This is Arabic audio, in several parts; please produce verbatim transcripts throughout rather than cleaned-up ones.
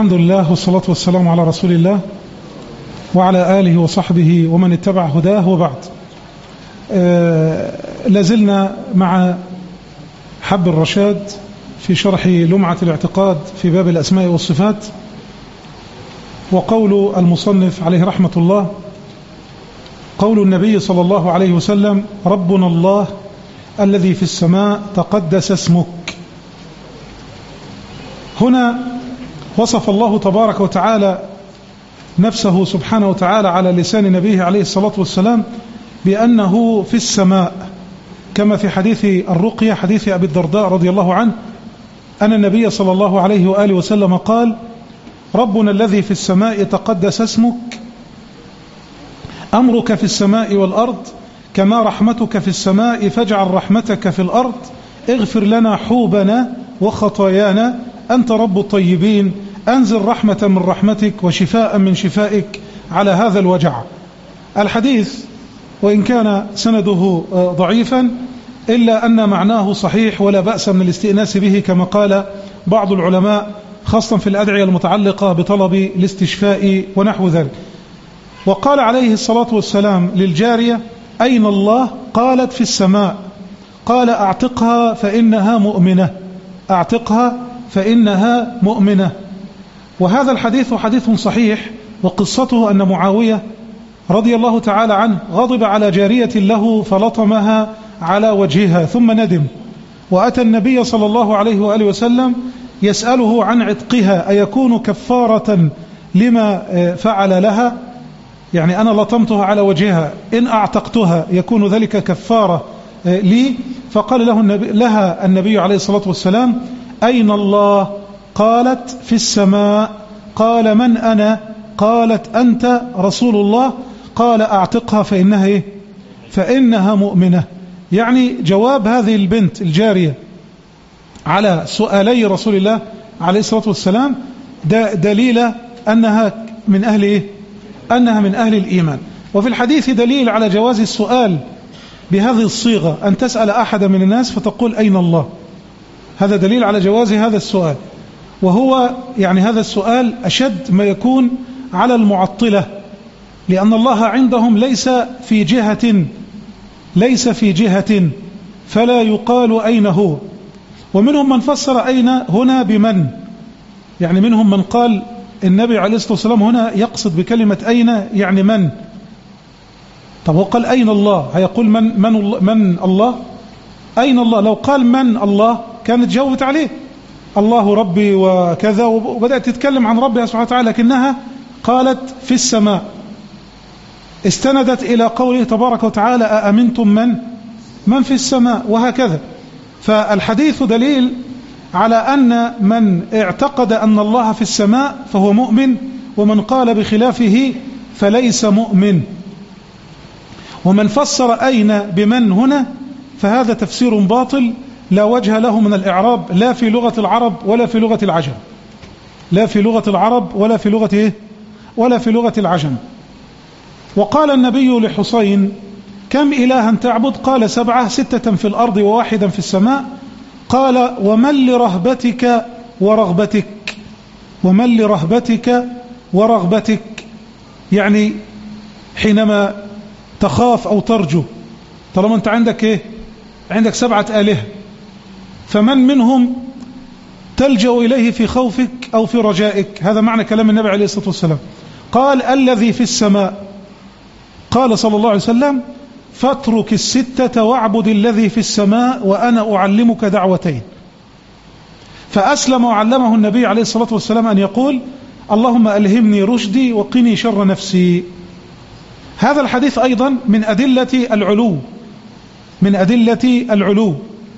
الحمد لله والصلاة والسلام على رسول الله وعلى آله وصحبه ومن اتبع هداه، وبعد. آه لازلنا مع حب الرشاد في شرح لمعة الاعتقاد في باب الأسماء والصفات. وقول المصنف عليه رحمة الله: قول النبي صلى الله عليه وسلم: ربنا الله الذي في السماء تقدس اسمك. هنا وصف الله تبارك وتعالى نفسه سبحانه وتعالى على لسان نبيه عليه الصلاة والسلام بأنه في السماء، كما في حديث الرقية، حديث أبي الدرداء رضي الله عنه، أن النبي صلى الله عليه وآله وسلم قال: ربنا الذي في السماء تقدس اسمك، أمرك في السماء والأرض، كما رحمتك في السماء فاجعل رحمتك في الأرض، اغفر لنا حوبنا وخطايانا، أنت رب الطيبين، أنزل رحمة من رحمتك وشفاء من شفائك على هذا الوجع. الحديث وإن كان سنده ضعيفا إلا أن معناه صحيح ولا بأس من الاستئناس به، كما قال بعض العلماء، خاصة في الأدعية المتعلقة بطلب الاستشفاء ونحو ذلك. وقال عليه الصلاة والسلام للجارية: أين الله؟ قالت: في السماء. قال: أعتقها فإنها مؤمنة، أعتقها فإنها مؤمنة. وهذا الحديث حديث صحيح، وقصته أن معاوية رضي الله تعالى عنه غضب على جارية له فلطمها على وجهها ثم ندم، وأتى النبي صلى الله عليه وآله وسلم يسأله عن عتقها أيكون كفارة لما فعل لها، يعني أنا لطمتها على وجهها، إن أعتقتها يكون ذلك كفارة لي؟ فقال له النبي لها النبي عليه الصلاة والسلام: أين الله؟ قالت: في السماء. قال: من أنا؟ قالت: أنت رسول الله. قال: أعتقها فإنها إيه؟ فإنها مؤمنة. يعني جواب هذه البنت الجارية على سؤالي رسول الله عليه الصلاة والسلام دليل أنها من أهل إيه؟ أنها من أهل الإيمان. وفي الحديث دليل على جواز السؤال بهذه الصيغة، أن تسأل أحد من الناس فتقول: أين الله؟ هذا دليل على جواز هذا السؤال، وهو يعني هذا السؤال أشد ما يكون على المعطلة، لأن الله عندهم ليس في جهة ليس في جهة فلا يقال أين هو. ومنهم من فسر أين هنا بمن، يعني منهم من قال النبي عليه الصلاة والسلام هنا يقصد بكلمة أين يعني من. طب هو قال أين الله، هيقول من من من الله؟ أين الله؟ لو قال من الله كانت جاوبت عليه، الله ربي وكذا، وبدأت تتكلم عن ربها سبحانه وتعالى، لكنها قالت في السماء، استندت إلى قوله تبارك وتعالى: أأمنتم من من في السماء، وهكذا. فالحديث دليل على أن من اعتقد أن الله في السماء فهو مؤمن، ومن قال بخلافه فليس مؤمن. ومن فسر أين بمن هنا فهذا تفسير باطل لا وجه له من الإعراب، لا في لغة العرب ولا في لغة العجم، لا في لغة العرب ولا في لغة إيه؟ ولا في لغة العجم. وقال النبي لحسين: كم إلها تعبد؟ قال: سبعة، ستة في الأرض وواحدا في السماء. قال: ومن لرهبتك ورغبتك؟ ومن لرهبتك ورغبتك؟ يعني حينما تخاف أو ترجو، طالما أنت عندك إيه؟ عندك سبعة آلهة، فمن منهم تلجأ إليه في خوفك أو في رجائك؟ هذا معنى كلام النبي عليه الصلاة والسلام. قال: الذي في السماء. قال صلى الله عليه وسلم: فاترك الستة واعبد الذي في السماء وأنا أعلمك دعوتين. فأسلم وعلمه النبي عليه الصلاة والسلام أن يقول: اللهم ألهمني رشدي وقني شر نفسي. هذا الحديث أيضا من أدلة العلو، من أدلة العلو،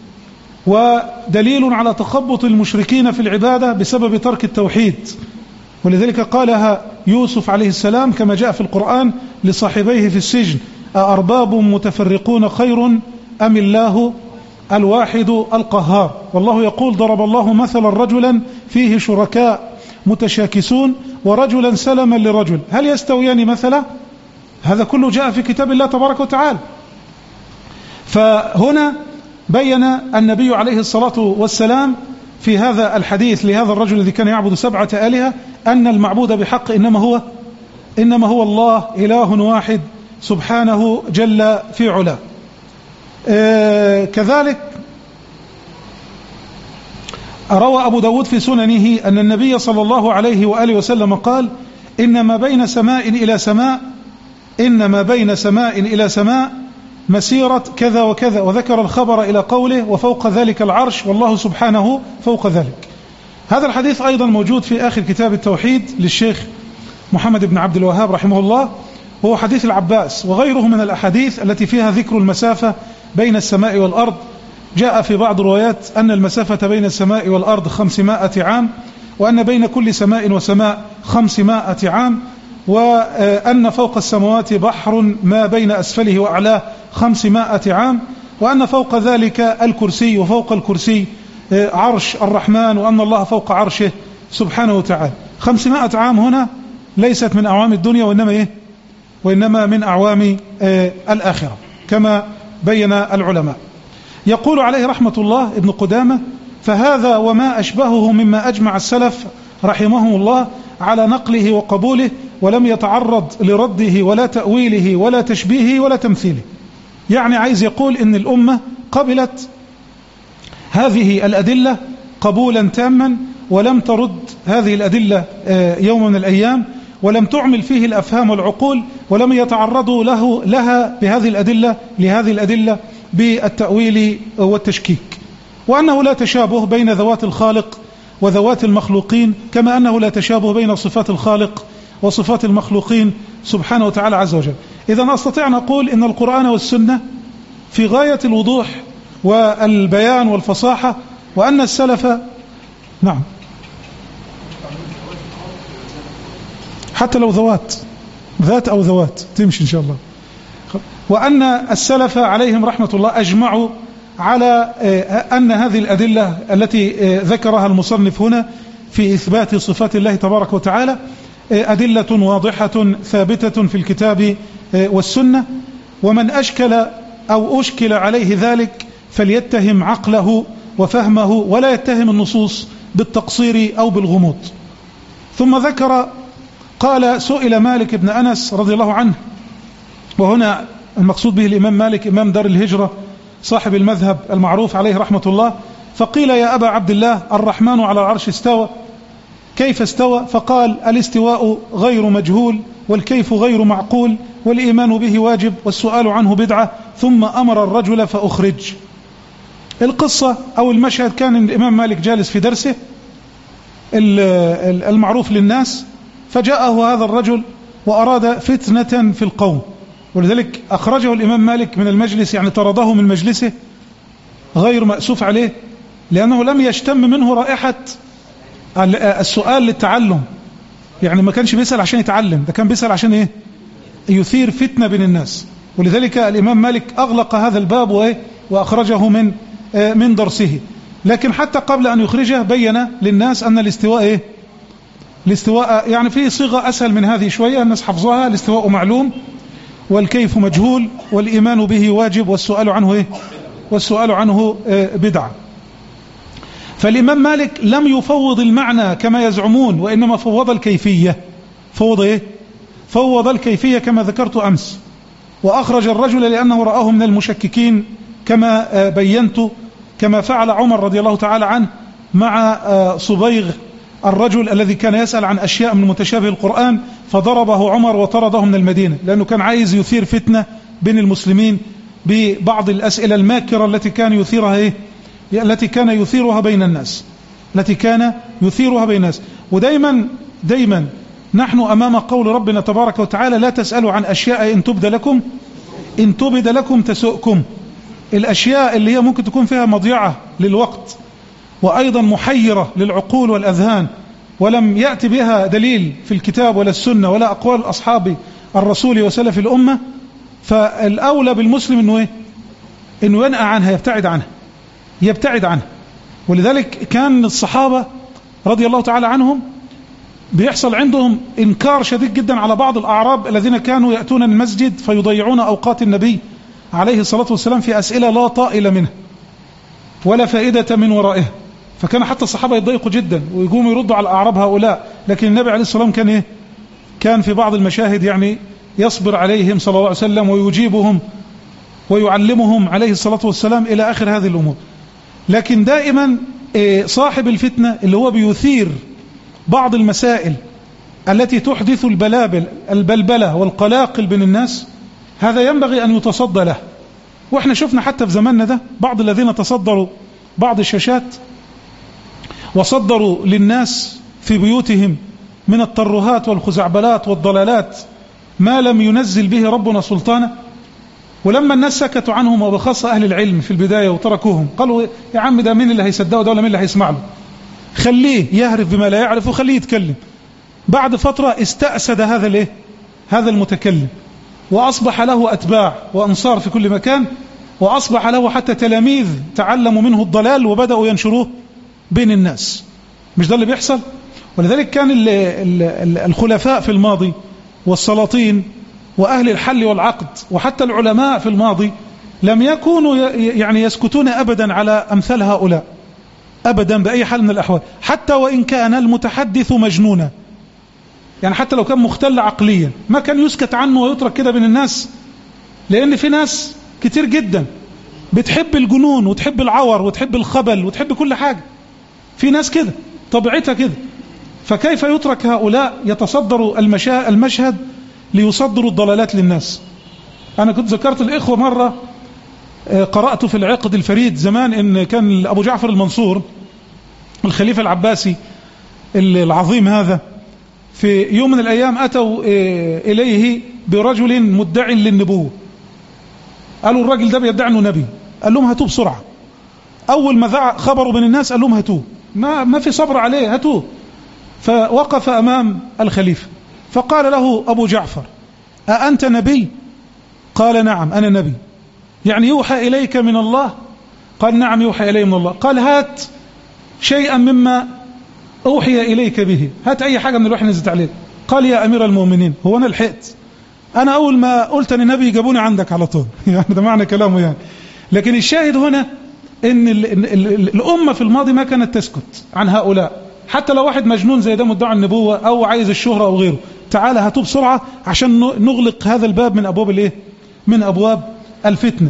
ودليل على تخبط المشركين في العبادة بسبب ترك التوحيد. ولذلك قالها يوسف عليه السلام كما جاء في القرآن لصاحبيه في السجن: أأرباب متفرقون خير أم الله الواحد القهار؟ والله يقول: ضرب الله مثلا رجلا فيه شركاء متشاكسون ورجلا سلما لرجل هل يستويان مثلا؟ هذا كله جاء في كتاب الله تبارك وتعالى. فهنا بين النبي عليه الصلاة والسلام في هذا الحديث لهذا الرجل الذي كان يعبد سبعة آلهة أن المعبود بحق إنما هو إنما هو الله إله واحد سبحانه جل في علاه. آه كذلك روى أبو داود في سننه أن النبي صلى الله عليه وآله وسلم قال: إنما بين سماء إلى سماء إنما بين سماء إلى سماء مسيرة كذا وكذا، وذكر الخبر إلى قوله: وفوق ذلك العرش والله سبحانه فوق ذلك. هذا الحديث أيضا موجود في آخر كتاب التوحيد للشيخ محمد بن عبد الوهاب رحمه الله، وهو حديث العباس وغيره من الأحاديث التي فيها ذكر المسافة بين السماء والأرض. جاء في بعض الروايات أن المسافة بين السماء والأرض خمسمائة عام، وأن بين كل سماء وسماء خمسمائة عام، وأن فوق السماوات بحر ما بين أسفله وأعلاه خمسمائة عام، وأن فوق ذلك الكرسي، وفوق الكرسي عرش الرحمن، وأن الله فوق عرشه سبحانه وتعالى. خمسمائة عام هنا ليست من أعوام الدنيا، وإنما إيه؟ وإنما من أعوام الآخرة كما بين العلماء. يقول عليه رحمة الله ابن قدامة: فهذا وما أشبهه مما أجمع السلف رحمهم الله على نقله وقبوله، ولم يتعرض لرده ولا تأويله ولا تشبيهه ولا تمثيله. يعني عايز يقول إن الأمة قبلت هذه الأدلة قبولا تاما، ولم ترد هذه الأدلة يوم من الأيام، ولم تعمل فيه الأفهام والعقول، ولم يتعرضوا له لها بهذه الأدلة لهذه الأدلة بالتأويل والتشكيك. وأنه لا تشابه بين ذوات الخالق وذوات المخلوقين، كما أنه لا تشابه بين صفات الخالق وصفات المخلوقين سبحانه وتعالى عز وجل. إذا أستطيع أن أقول إن القرآن والسنة في غاية الوضوح والبيان والفصاحة، وأن السلف نعم حتى لو ذوات ذات أو ذوات تمشي إن شاء الله. وأن السلف عليهم رحمة الله أجمعوا على أن هذه الأدلة التي ذكرها المصنف هنا في إثبات صفات الله تبارك وتعالى أدلة واضحة ثابتة في الكتاب والسنة. ومن أشكل أو أشكل عليه ذلك فليتهم عقله وفهمه، ولا يتهم النصوص بالتقصير أو بالغموض. ثم ذكر قال: سئل مالك بن أنس رضي الله عنه، وهنا المقصود به الإمام مالك إمام دار الهجرة صاحب المذهب المعروف عليه رحمة الله، فقيل: يا أبا عبد الله، الرحمن على العرش استوى، كيف استوى؟ فقال: الاستواء غير مجهول، والكيف غير معقول، والإيمان به واجب، والسؤال عنه بدعة. ثم أمر الرجل فأخرج. القصة أو المشهد: كان الإمام مالك جالس في درسه المعروف للناس، فجاءه هذا الرجل وأراد فتنة في القوم، ولذلك أخرجه الإمام مالك من المجلس، يعني طرده من مجلسه غير مأسوف عليه، لأنه لم يشتم منه رائحة السؤال للتعلم. يعني ما كانش بيسأل عشان يتعلم، ده كان بيسأل عشان إيه؟ يثير فتنة بين الناس. ولذلك الإمام مالك أغلق هذا الباب وإيه؟ وأخرجه من من درسه. لكن حتى قبل أن يخرجه بين للناس أن الاستواء إيه؟ الاستواء يعني فيه صيغة أسهل من هذه شوية، الناس حفظها: الاستواء معلوم، والكيف مجهول، والإيمان به واجب، والسؤال عنه إيه؟ والسؤال عنه بدعة. فالإمام مالك لم يفوض المعنى كما يزعمون، وإنما فوض الكيفية. فوض إيه؟ فوض الكيفية كما ذكرت أمس. وأخرج الرجل لأنه رآه من المشككين كما بينت، كما فعل عمر رضي الله تعالى عنه مع صبيغ الرجل الذي كان يسأل عن أشياء من متشابه القرآن، فضربه عمر وطرده من المدينة، لأنه كان عايز يثير فتنة بين المسلمين ببعض الأسئلة الماكرة التي كان يثيرها إيه؟ التي كان يثيرها بين الناس التي كان يثيرها بين الناس. ودايما دايما نحن أمام قول ربنا تبارك وتعالى: لا تسألوا عن أشياء إن تبد لكم إن تبد لكم تسؤكم. الأشياء اللي هي ممكن تكون فيها مضيعة للوقت، وأيضا محيرة للعقول والأذهان، ولم يأتي بها دليل في الكتاب ولا السنة ولا أقوال أصحاب الرسول وسلف الأمة، فالأولى بالمسلم إنه إيه؟ إنه ينأى عنها، يبتعد عنها يبتعد عنها. ولذلك كان الصحابة رضي الله تعالى عنهم بيحصل عندهم إنكار شديد جدا على بعض الأعراب الذين كانوا يأتون المسجد فيضيعون أوقات النبي عليه الصلاة والسلام في أسئلة لا طائل منها ولا فائدة من ورائها. فكان حتى الصحابة يتضايقوا جدا ويقوموا يردوا على أعراب هؤلاء، لكن النبي عليه الصلاة والسلام كان إيه؟ كان في بعض المشاهد يعني يصبر عليهم صلى الله عليه وسلم ويجيبهم ويعلمهم عليه الصلاة والسلام إلى آخر هذه الأمور. لكن دائما صاحب الفتنة اللي هو بيثير بعض المسائل التي تحدث البلابل البلبلة والقلاقل بين الناس، هذا ينبغي أن يتصدى له. وإحنا شفنا حتى في زماننا ده بعض الذين تصدروا بعض الشاشات وصدروا للناس في بيوتهم من الترهات والخزعبلات والضلالات ما لم ينزل به ربنا سلطانه، ولما الناس سكتوا عنهم وبخاصة أهل العلم في البداية وتركوهم قالوا يا عم ده مين اللي هيصدقه ده ولا مين اللي هيسمع له، خليه يهرف بما لا يعرف وخليه يتكلم. بعد فترة استأسد هذا الايه هذا المتكلم وأصبح له أتباع وأنصار في كل مكان، وأصبح له حتى تلاميذ تعلموا منه الضلال وبدأوا ينشروه بين الناس. مش ده اللي بيحصل؟ ولذلك كان ال ال الخلفاء في الماضي والسلاطين وأهل الحل والعقد وحتى العلماء في الماضي لم يكونوا يعني يسكتون أبدا على أمثال هؤلاء أبدا بأي حال من الأحوال، حتى وإن كان المتحدث مجنونا، يعني حتى لو كان مختل عقليا ما كان يسكت عنه ويترك كده بين الناس، لأن في ناس كتير جدا بتحب الجنون وتحب العور وتحب الخبل وتحب كل حاجة، في ناس كده طبيعتها كده، فكيف يترك هؤلاء يتصدروا المشهد ليصدروا الضلالات للناس؟ أنا كنت ذكرت الإخوة مرة قرأت في العقد الفريد زمان إن كان أبو جعفر المنصور الخليفة العباسي العظيم هذا في يوم من الأيام أتوا إليه برجل مدع للنبوة، قالوا الراجل ده بيدعي أنه نبي، قال لهم هاتوه بسرعة. أول ما خبروا بين الناس قال لهم هاتوه، ما, ما في صبر عليه، هاتوه. فوقف أمام الخليفة فقال له أبو جعفر أأنت نبي؟ قال نعم أنا نبي. يعني يوحى إليك من الله؟ قال نعم يوحى إلي من الله. قال هات شيئا مما أوحي إليك به، هات أي حاجة من الوحي نزلت عليك. قال يا أمير المؤمنين هو أنا لحقت؟ أنا أول ما قلت أنا نبي جابوني عندك على طول. يعني ده معنى كلامه يعني. لكن الشاهد هنا إن ال ال ال الأمة في الماضي ما كانت تسكت عن هؤلاء، حتى لو واحد مجنون زي ده مدعي النبوة أو عايز الشهرة أو غيره، تعالى هاتوه بسرعة عشان نغلق هذا الباب من أبواب الإيه؟ من أبواب الفتنة.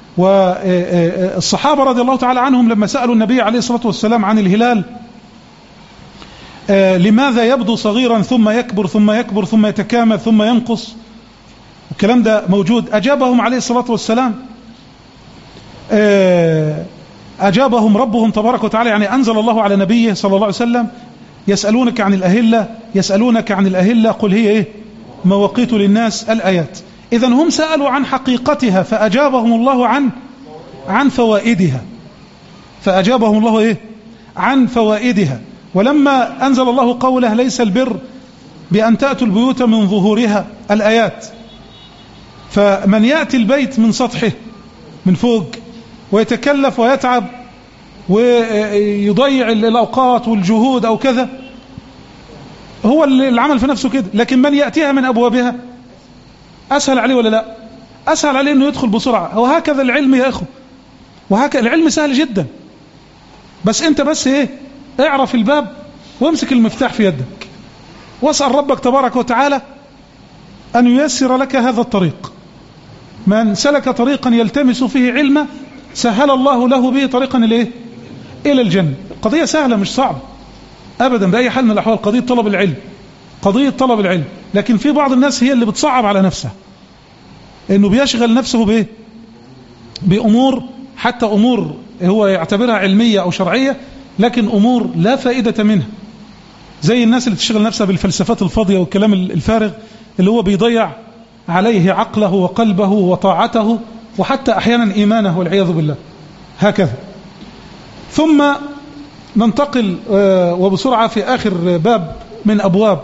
والصحابة رضي الله تعالى عنهم لما سألوا النبي عليه الصلاة والسلام عن الهلال لماذا يبدو صغيرا ثم يكبر ثم يكبر ثم يتكامل ثم ينقص، الكلام ده موجود، أجابهم عليه الصلاة والسلام أجابهم ربهم تبارك وتعالى، يعني أنزل الله على نبيه صلى الله عليه وسلم يسألونك عن الأهلة يسألونك عن الأهلة قل هي إيه؟ مواقيت للناس، الآيات. إذن هم سألوا عن حقيقتها فأجابهم الله عن عن فوائدها، فأجابهم الله إيه؟ عن فوائدها. ولما أنزل الله قوله ليس البر بأن تأتوا البيوت من ظهورها، الآيات، فمن يأتي البيت من سطحه من فوق ويتكلف ويتعب ويضيع الأوقات والجهود أو كذا، هو العمل في نفسه كده. لكن من يأتيها من أبوابها أسهل عليه ولا لا؟ أسهل عليه أنه يدخل بسرعة. وهكذا العلم يا أخو، وهكذا العلم سهل جدا، بس أنت بس إيه؟ اعرف الباب وامسك المفتاح في يدك واسأل ربك تبارك وتعالى أن ييسر لك هذا الطريق. من سلك طريقا يلتمس فيه علما سهل الله له به طريقا إليه؟ إلى الجنة. قضية سهلة مش صعبة أبدا بأي حال من الأحوال، قضية طلب العلم، قضية طلب العلم. لكن في بعض الناس هي اللي بتصعب على نفسها، إنه بيشغل نفسه بإيه؟ بأمور حتى أمور هو يعتبرها علمية أو شرعية، لكن أمور لا فائدة منها، زي الناس اللي تشغل نفسها بالفلسفات الفاضية والكلام الفارغ اللي هو بيضيع عليه عقله وقلبه وطاعته وحتى أحيانا إيمانه والعياذ بالله. هكذا. ثم ننتقل وبسرعة في آخر باب من أبواب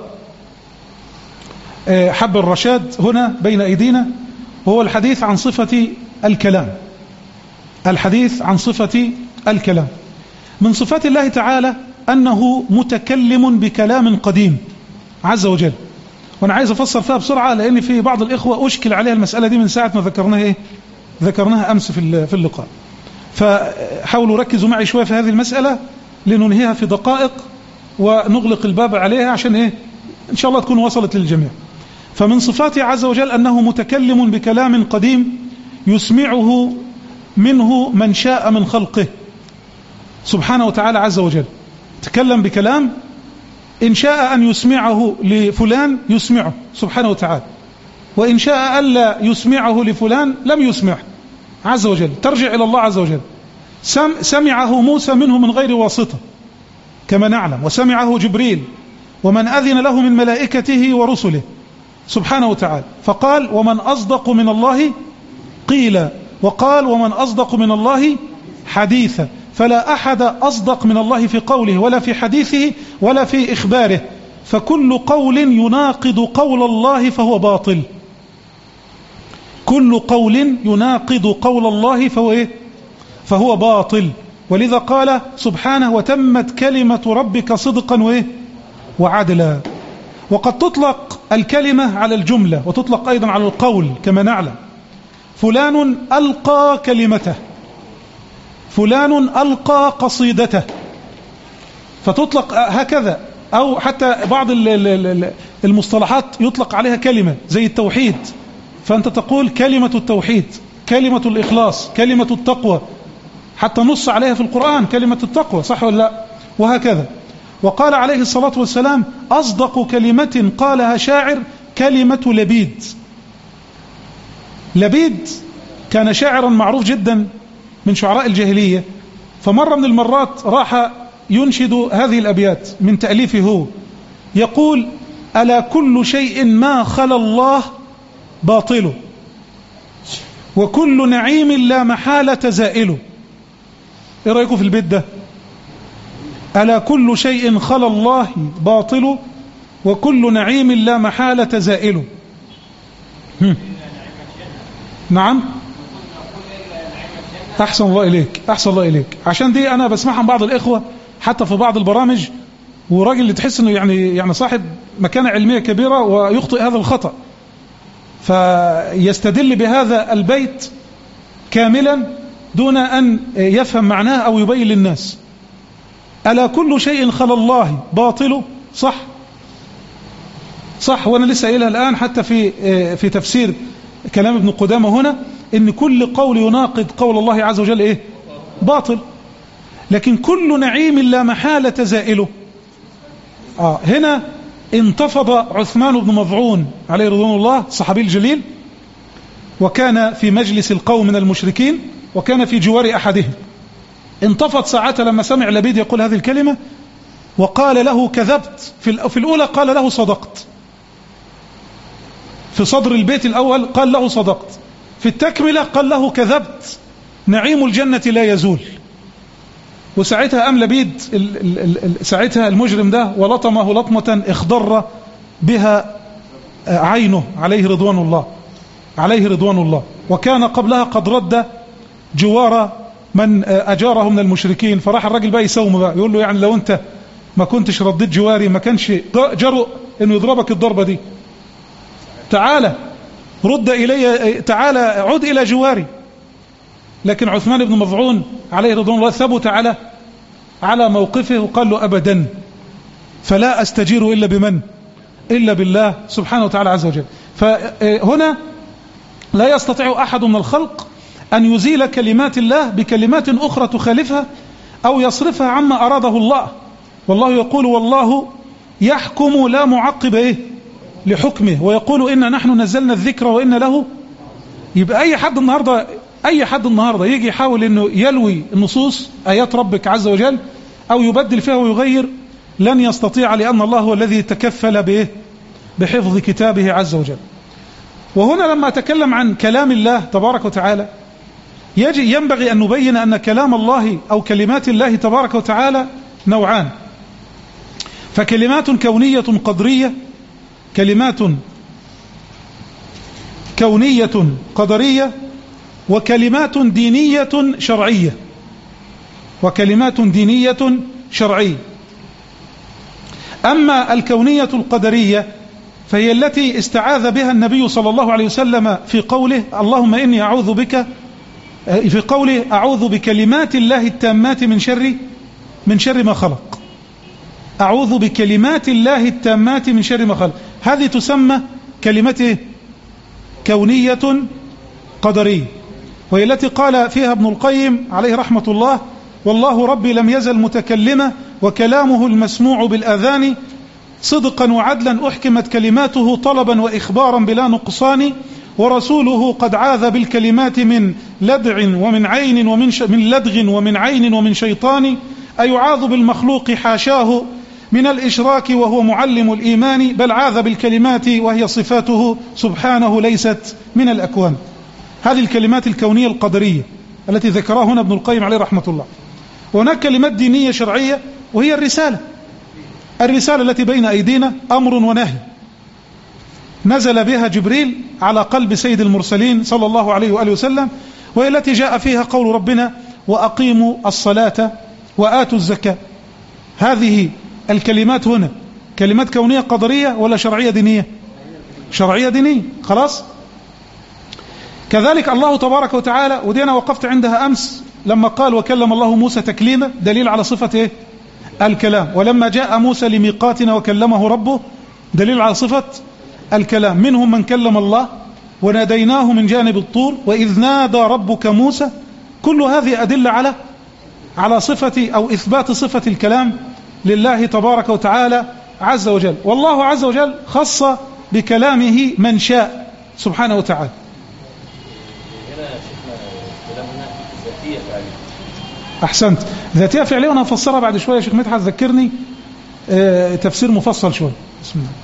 حب الرشاد هنا بين أيدينا، وهو الحديث عن صفة الكلام. الحديث عن صفة الكلام. من صفات الله تعالى أنه متكلم بكلام قديم عز وجل، وأنا عايز أفسر فيها بسرعة لأن في بعض الإخوة أشكل عليها المسألة دي من ساعة ما ذكرناها إيه؟ ذكرناها أمس في في اللقاء. فحاولوا ركزوا معي شوية في هذه المسألة لننهيها في دقائق ونغلق الباب عليها عشان إيه إن شاء الله تكون وصلت للجميع. فمن صفاته عز وجل أنه متكلم بكلام قديم يسمعه منه من شاء من خلقه سبحانه وتعالى عز وجل. تكلم بكلام إن شاء أن يسمعه لفلان يسمعه سبحانه وتعالى، وإن شاء ألا يسمعه لفلان لم يسمعه عز وجل، ترجع إلى الله عز وجل. سم سمعه موسى منه من غير واسطة كما نعلم، وسمعه جبريل ومن أذن له من ملائكته ورسله سبحانه وتعالى. فقال ومن أصدق من الله قيلا، وقال ومن أصدق من الله حديثا، فلا أحد أصدق من الله في قوله ولا في حديثه ولا في إخباره، فكل قول يناقض قول الله فهو باطل. كل قول يناقض قول الله فهو إيه؟ فهو باطل. ولذا قال سبحانه وتمت كلمة ربك صدقا وإيه؟ وعدلا. وقد تطلق الكلمة على الجملة وتطلق أيضا على القول كما نعلم. فلان ألقى كلمته، فلان ألقى قصيدته، فتطلق هكذا. أو حتى بعض المصطلحات يطلق عليها كلمة زي التوحيد، فأنت تقول كلمة التوحيد، كلمة الإخلاص، كلمة التقوى، حتى نص عليها في القرآن كلمة التقوى، صح ولا لا؟ وهكذا. وقال عليه الصلاة والسلام أصدق كلمة قالها شاعر كلمة لبيد. لبيد كان شاعرا معروف جدا من شعراء الجاهلية، فمرة من المرات راح ينشد هذه الأبيات من تأليفه هو، يقول ألا كل شيء ما خلا الله باطل، وكل نعيم لا محالة زائل. ايه رأيكم في البيت ده؟ ألا كل شيء خلا الله باطل، وكل نعيم لا محالة زائل. نعم، أحسن الله إليك، أحسن الله إليك. عشان دي أنا بسمعها من بعض الإخوة حتى في بعض البرامج، وراجل اللي تحس إنه يعني يعني صاحب مكانة علمية كبيرة ويخطئ هذا الخطأ، فيستدل بهذا البيت كاملا دون أن يفهم معناه أو يبين للناس. ألا كل شيء خلا الله باطل، صح صح. وأنا لسه قايلها الآن حتى في في تفسير كلام ابن قدامة هنا، إن كل قول يناقض قول الله عز وجل إيه؟ باطل. لكن كل نعيم لا محالة زائله. آه هنا انتفض عثمان بن مظعون عليه رضوان الله الصحابي الجليل، وكان في مجلس القوم من المشركين، وكان في جوار أحدهم. انتفض ساعتها لما سمع لبيد يقول هذه الكلمة، وقال له كذبت. في الأولى قال له صدقت، في صدر البيت الأول قال له صدقت، في التكملة قال له كذبت، نعيم الجنة لا يزول. وساعتها قام لبيد ساعتها المجرم ده ولطمه لطمة اخضر بها عينه عليه رضوان الله، عليه رضوان الله. وكان قبلها قد رد جوار من أجاره من المشركين، فراح الراجل بقى يسوم بقى يقول له يعني لو أنت ما كنتش رديت جواري ما كانش جرؤ إنه يضربك الضربة دي، تعالى رد إلي، تعالى عد إلى جواري. لكن عثمان بن مظعون عليه رضوان الله ثبت على على موقفه وقال له أبدا، فلا أستجير إلا بمن؟ إلا بالله سبحانه وتعالى عز وجل. فهنا لا يستطيع أحد من الخلق أن يزيل كلمات الله بكلمات أخرى تخالفها أو يصرفها عما أراده الله. والله يقول والله يحكم لا معقب إيه لحكمه، ويقول إن نحن نزلنا الذكر وإن له. يبقى أي حد النهاردة أي حد النهاردة يجي يحاول إنه يلوي النصوص آيات ربك عز وجل أو يبدل فيها ويغير، لن يستطيع، لأن الله هو الذي تكفل بإيه بحفظ كتابه عز وجل. وهنا لما أتكلم عن كلام الله تبارك وتعالى يجي ينبغي أن نبين أن كلام الله أو كلمات الله تبارك وتعالى نوعان. فكلمات كونية قدرية، كلمات كونية قدرية، وكلمات دينية شرعية، وكلمات دينية شرعية. أما الكونية القدرية فهي التي استعاذ بها النبي صلى الله عليه وسلم في قوله اللهم إني أعوذ بك، في قوله أعوذ بكلمات الله التامات من شر من شر ما خلق. أعوذ بكلمات الله التامات من شر ما خلق. هذه تسمى كلمة كونية قدرية، وهي التي قال فيها ابن القيم عليه رحمة الله: والله ربي لم يزل متكلما وكلامه المسموع بالآذان، صدقا وعدلا أحكمت كلماته طلبا وإخبارا بلا نقصان، ورسوله قد عاذ بالكلمات من لدع ومن عين ومن ش... من لدغ ومن عين ومن شيطان، أيعاذ بالمخلوق حاشاه من الإشراك وهو معلم الإيمان، بل عاذ بالكلمات وهي صفاته سبحانه ليست من الأكوان. هذه الكلمات الكونية القدرية التي ذكرها هنا ابن القيم عليه رحمة الله. وهناك كلمات دينية شرعية، وهي الرسالة. الرسالة التي بين أيدينا أمر ونهي، نزل بها جبريل على قلب سيد المرسلين صلى الله عليه وآله وسلم، وهي التي جاء فيها قول ربنا: وأقيموا الصلاة وآتوا الزكاة. هذه الكلمات هنا كلمات كونية قدرية ولا شرعية دينية؟ شرعية دينية. خلاص. كذلك الله تبارك وتعالى، ودي أنا وقفت عندها أمس لما قال: وكلم الله موسى تكليما، دليل على صفة إيه؟ الكلام. ولما جاء موسى لميقاتنا وكلمه ربه، دليل على صفة الكلام. منهم من كلم الله، وناديناه من جانب الطور، وإذ نادى ربك موسى. كل هذه أدلة على على صفة أو إثبات صفة الكلام لله تبارك وتعالى عز وجل. والله عز وجل خص بكلامه من شاء سبحانه وتعالى. أحسنت. ذاتية فعلية، وأنا هفسرها بعد شوية. شيخ مدحت ذكرني اه تفسير مفصل شوية. بسم الله.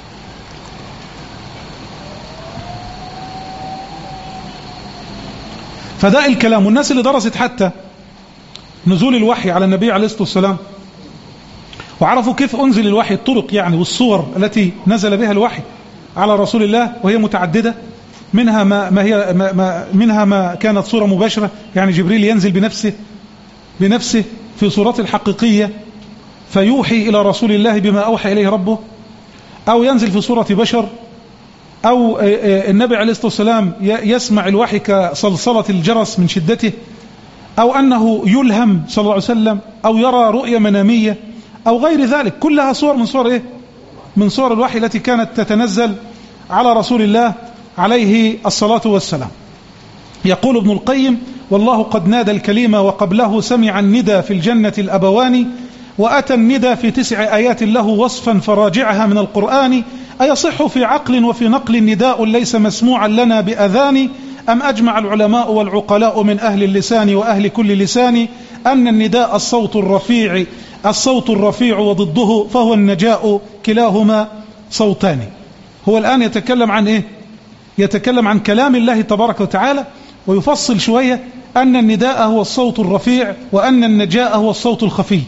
فده الكلام. والناس اللي درست حتى نزول الوحي على النبي عليه الصلاة والسلام وعرفوا كيف أنزل الوحي، الطرق يعني والصور التي نزل بها الوحي على رسول الله، وهي متعددة. منها ما, ما هي ما ما منها ما كانت صورة مباشرة، يعني جبريل ينزل بنفسه بنفسه في صورته الحقيقية فيوحي إلى رسول الله بما أوحى إليه ربه، أو ينزل في صورة بشر، أو النبي عليه الصلاة والسلام يسمع الوحي كصلصلة الجرس من شدته، أو أنه يلهم صلى الله عليه وسلم، أو يرى رؤية منامية، أو غير ذلك. كلها صور من صور إيه؟ من صور الوحي التي كانت تتنزل على رسول الله عليه الصلاة والسلام. يقول ابن القيم: والله قد نادى الكلمة وقبله سمع الندى في الجنة الأبوان، وأتى الندى في تسع آيات له وصفا فراجعها من القرآن، أيصح في عقل وفي نقل نداء ليس مسموعا لنا بأذان، أم أجمع العلماء والعقلاء من أهل اللسان وأهل كل لسان أن النداء الصوت الرفيع الصوت الرفيع وضده فهو النجاء، كلاهما صوتان. هو الآن يتكلم عن إيه؟ يتكلم عن كلام الله تبارك وتعالى، ويفصل شوية أن النداء هو الصوت الرفيع، وأن النجاء هو الصوت الخفي.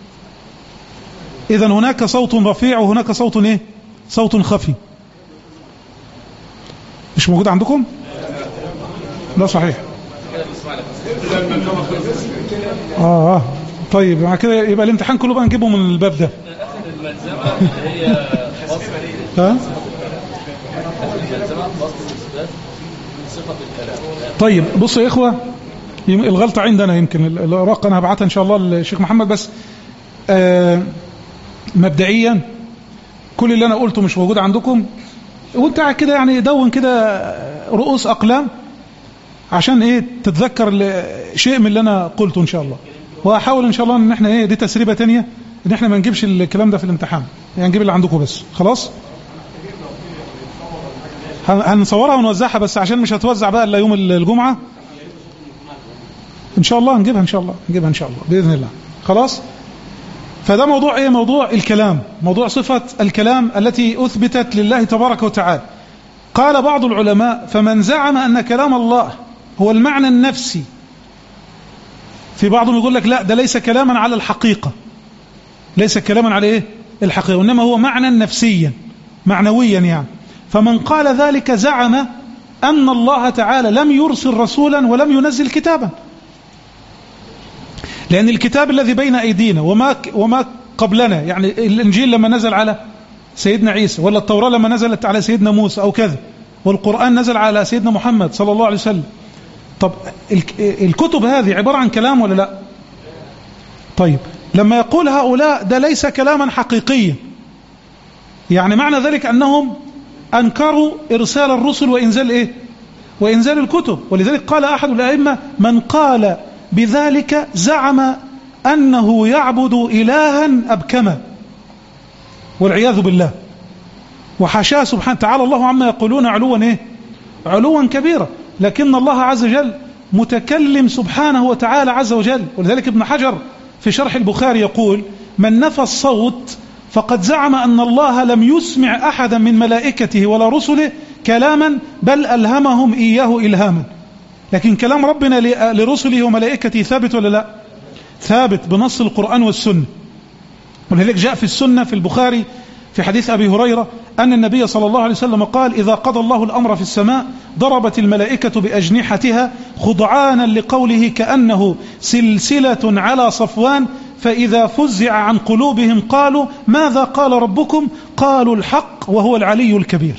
إذن هناك صوت رفيع وهناك صوت إيه؟ صوت خفي. مش موجود عندكم؟ لا صحيح. آه, آه طيب مع كده يبقى الامتحان كله بقى نجيبه من الباب ده. ها؟ طيب بصوا يا إخوة، الغلطة عندنا، يمكن الأوراق أنا هبعتها إن شاء الله للشيخ محمد، بس آه مبدئيا كل اللي أنا قلته مش موجود عندكم، وانت كده يعني دون كده رؤوس أقلام عشان ايه تتذكر شيء من اللي أنا قلته إن شاء الله. وأحاول إن شاء الله إن احنا ايه دي تسريبة تانية، إن احنا ما نجيبش الكلام ده في الامتحان، يعني نجيب اللي عندكم بس. خلاص هنصورها ونوزعها، بس عشان مش هتوزع بقى إلا يوم الجمعة إن شاء الله. نجيبها إن شاء الله نجيبها إن شاء الله بإذن الله. خلاص. فده موضوع ايه؟ موضوع الكلام، موضوع صفة الكلام التي أثبتت لله تبارك وتعالى. قال بعض العلماء: فمن زعم أن كلام الله هو المعنى النفسي، في بعضهم يقول لك لا، ده ليس كلاما على الحقيقة، ليس كلاما على ايه الحقيقة، وإنما هو معنى نفسيا معنويا يعني. فمن قال ذلك زعم أن الله تعالى لم يرسل رسولا ولم ينزل كتابا، لأن الكتاب الذي بين أيدينا وما وما قبلنا، يعني الإنجيل لما نزل على سيدنا عيسى، ولا التوراة لما نزلت على سيدنا موسى أو كذا، والقرآن نزل على سيدنا محمد صلى الله عليه وسلم. طب الكتب هذه عبارة عن كلام ولا لا؟ طيب لما يقول هؤلاء ده ليس كلاما حقيقيا، يعني معنى ذلك أنهم أنكروا إرسال الرسل وإنزال إيه؟ وإنزال الكتب. ولذلك قال أحد الأئمة: من قال بذلك زعم أنه يعبد إلها أبكما، والعياذ بالله، وحاشاه سبحانه تعالى الله عما يقولون علوا إيه؟ علوا كبيرا. لكن الله عز وجل متكلم سبحانه وتعالى عز وجل. ولذلك ابن حجر في شرح البخاري يقول: من نفى الصوت فقد زعم أن الله لم يسمع أحدا من ملائكته ولا رسله كلاما، بل ألهمهم إياه إلهاما. لكن كلام ربنا لرسله وملائكته ثابت ولا لا؟ ثابت بنص القرآن والسنة. ولذلك جاء في السنة في البخاري في حديث أبي هريرة أن النبي صلى الله عليه وسلم قال: إذا قضى الله الأمر في السماء ضربت الملائكة بأجنحتها خضعانا لقوله كأنه سلسلة على صفوان، فإذا فزع عن قلوبهم قالوا: ماذا قال ربكم؟ قالوا: الحق وهو العلي الكبير.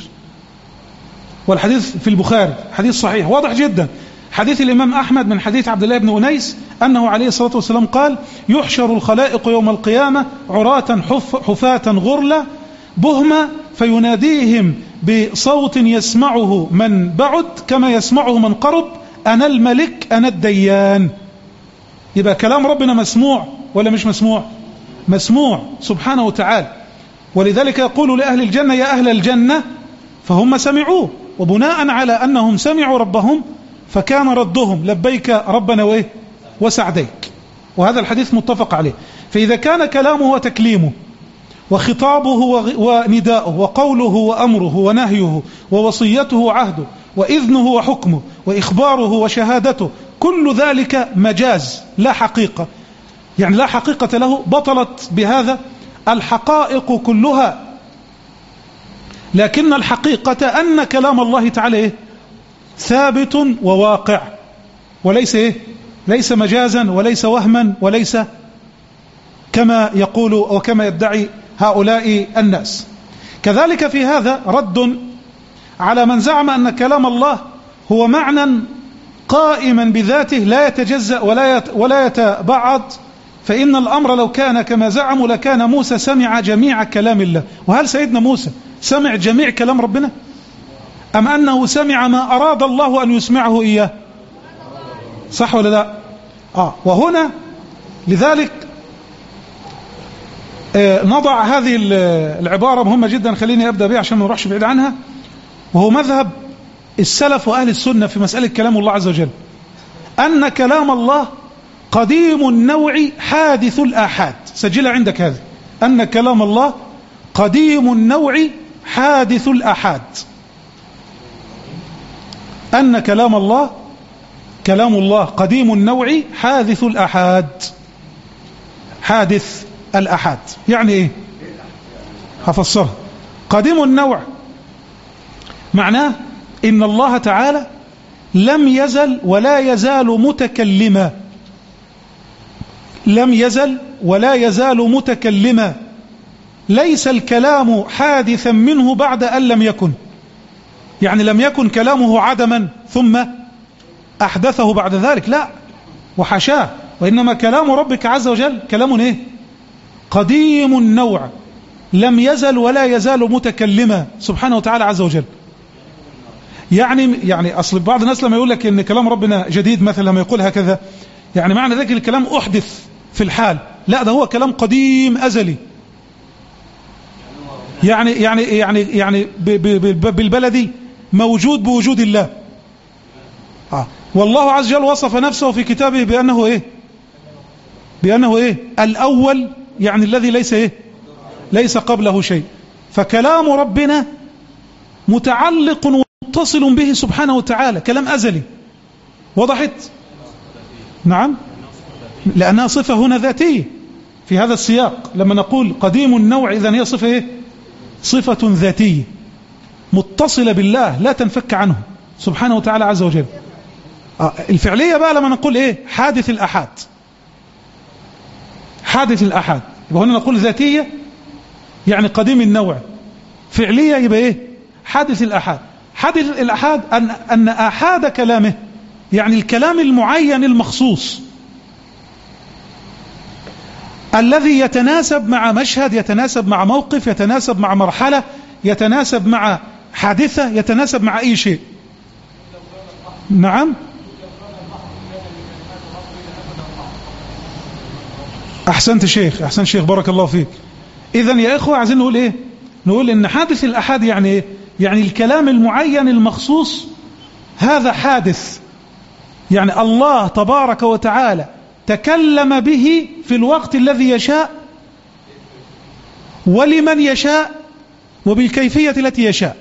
والحديث في البخاري حديث صحيح واضح جدا. حديث الإمام أحمد من حديث عبد الله بن أنيس أنه عليه الصلاة والسلام قال: يحشر الخلائق يوم القيامة عراة حفاة غرلا بهما، فيناديهم بصوت يسمعه من بعد كما يسمعه من قرب: أنا الملك أنا الديان. يبقى كلام ربنا مسموع ولا مش مسموع؟ مسموع سبحانه وتعالى. ولذلك يقول لأهل الجنة: يا أهل الجنة، فهم سمعوه، وبناء على أنهم سمعوا ربهم فكان ردهم: لبيك ربنا وإيه وسعديك. وهذا الحديث متفق عليه. فإذا كان كلامه وتكليمه وخطابه ونداؤه وقوله وأمره ونهيه ووصيته وعهده وإذنه وحكمه وإخباره وشهادته كل ذلك مجاز لا حقيقة، يعني لا حقيقة له، بطلت بهذا الحقائق كلها. لكن الحقيقة أن كلام الله تعالى إيه؟ ثابت وواقع، وليس إيه؟ ليس مجازا وليس وهما وليس كما يقول وكما يدعي هؤلاء الناس. كذلك في هذا رد على من زعم أن كلام الله هو معنى قائما بذاته لا يتجزأ ولا ولا يتبعض، فإن الأمر لو كان كما زعموا لكان موسى سمع جميع كلام الله. وهل سيدنا موسى سمع جميع كلام ربنا؟ أم أنه سمع ما أراد الله أن يسمعه إياه؟ صح ولا لا؟ آه وهنا لذلك آه نضع هذه العبارة مهمة جدا، خليني أبدأ بها عشان ما نروحش بعيد عنها، وهو مذهب السلف وأهل السنة في مسألة كلام الله عز وجل، أن كلام الله قديم النوع حادث الآحاد. سجلها عندك هذا، أن كلام الله قديم النوع حادث الآحاد. أن كلام الله كلام الله قديم النوع حادث الآحاد. حادث الآحاد يعني إيه؟ هفسرها. قديم النوع معناه إن الله تعالى لم يزل ولا يزال متكلما، لم يزل ولا يزال متكلما، ليس الكلام حادثا منه بعد أن لم يكن، يعني لم يكن كلامه عدما ثم أحدثه بعد ذلك، لا وحشاه، وإنما كلام ربك عز وجل كلام إيه؟ قديم النوع، لم يزل ولا يزال متكلما سبحانه وتعالى عز وجل. يعني يعني أصل بعض الناس لما يقول لك إن كلام ربنا جديد مثلا، لما يقول هكذا يعني معنى ذلك الكلام أحدث في الحال، لا ده هو كلام قديم أزلي. يعني يعني يعني يعني بالبلدي موجود بوجود الله. آه. والله عز وجل وصف نفسه في كتابه بأنه إيه؟ بأنه إيه؟ الأول، يعني الذي ليس إيه؟ ليس قبله شيء. فكلام ربنا متعلق ومتصل به سبحانه وتعالى، كلام أزلي. وضحت؟ نعم، لأنها صفة هنا ذاتية في هذا السياق. لما نقول قديم النوع إذن هي صفة إيه؟ صفة ذاتية متصلة بالله لا تنفك عنه سبحانه وتعالى عز وجل. آه الفعلية بقى لما نقول إيه؟ حادث الأحاد. حادث الأحاد يبقى هنا نقول ذاتية يعني قديم النوع، فعلية يبقى إيه؟ حادث الأحاد. حادث الأحاد أن, أن أحاد كلامه يعني الكلام المعين المخصوص. الذي يتناسب مع مشهد، يتناسب مع موقف، يتناسب مع مرحلة، يتناسب مع حادثة، يتناسب مع أي شيء. نعم. أحسنت شيخ، أحسنت شيخ، بارك الله فيك. إذن يا إخوة عايزين نقول إيه؟ نقول إن حادث الأحاد يعني إيه؟ يعني الكلام المعين المخصوص هذا حادث، يعني الله تبارك وتعالى تكلم به في الوقت الذي يشاء ولمن يشاء وبالكيفية التي يشاء.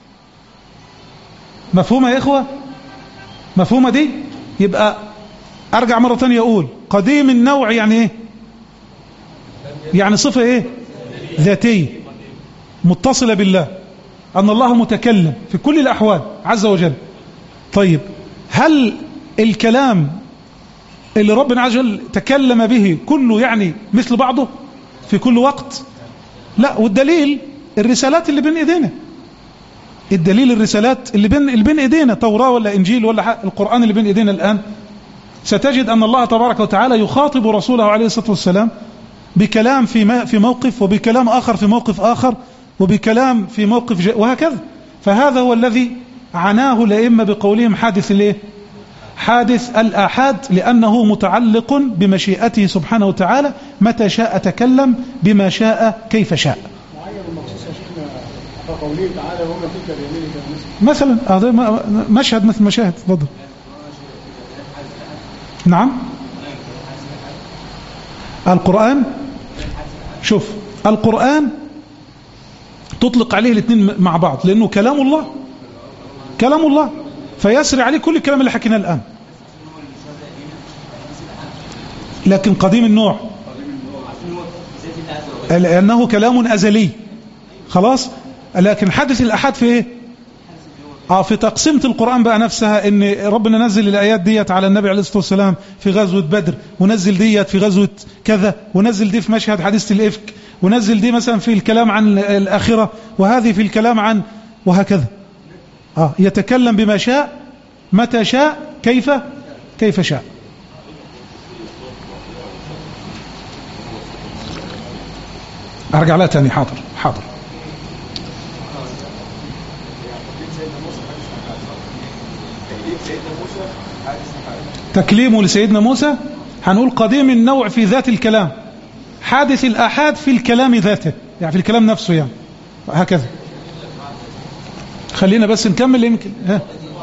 مفهومة يا إخوة؟ مفهومة دي؟ يبقى أرجع مرة ثانية أقول قديم النوع يعني إيه؟ يعني صفة إيه؟ ذاتية متصلة بالله، أن الله متكلم في كل الأحوال عز وجل. طيب هل الكلام اللي ربنا عز وجل تكلم به كله يعني مثل بعضه في كل وقت؟ لا. والدليل الرسالات اللي بين ايدينا، الدليل الرسالات اللي بين اللي بين ايدينا، توراة ولا انجيل ولا القرآن اللي بين ايدينا الآن، ستجد أن الله تبارك وتعالى يخاطب رسوله عليه الصلاة والسلام بكلام في في موقف، وبكلام آخر في موقف آخر، وبكلام في موقف وهكذا. فهذا هو الذي عناه الأئمة بقولهم حادث الايه؟ حادث الآحاد، لأنه متعلق بمشيئته سبحانه وتعالى، متى شاء تكلم بما شاء كيف شاء. مثلا هذا مشهد مثل مشاهد. تفضل. نعم. القرآن، شوف القرآن تطلق عليه الاثنين مع بعض، لأنه كلام الله، كلام الله، فيسري عليه كل الكلام اللي حكيناه الآن. لكن قديم النوع لأنه كلام أزلي خلاص. لكن حدث الأحد في إيه؟ آه في تقسيمة القرآن بقى نفسها، إن ربنا نزل الآيات ديت على النبي عليه الصلاة والسلام في غزوة بدر، ونزل ديت في غزوة كذا، ونزل دي في مشهد حديثة الإفك، ونزل دي مثلا في الكلام عن الآخرة، وهذه في الكلام عن وهكذا. آه يتكلم بما شاء متى شاء كيف كيف شاء. أرجع لها تاني. حاضر حاضر. تكليمه لسيدنا موسى، هنقول قديم النوع في ذات الكلام، حادث الآحاد في الكلام ذاته، يعني في الكلام نفسه يعني هكذا. خلينا بس نكمل يمكن. ها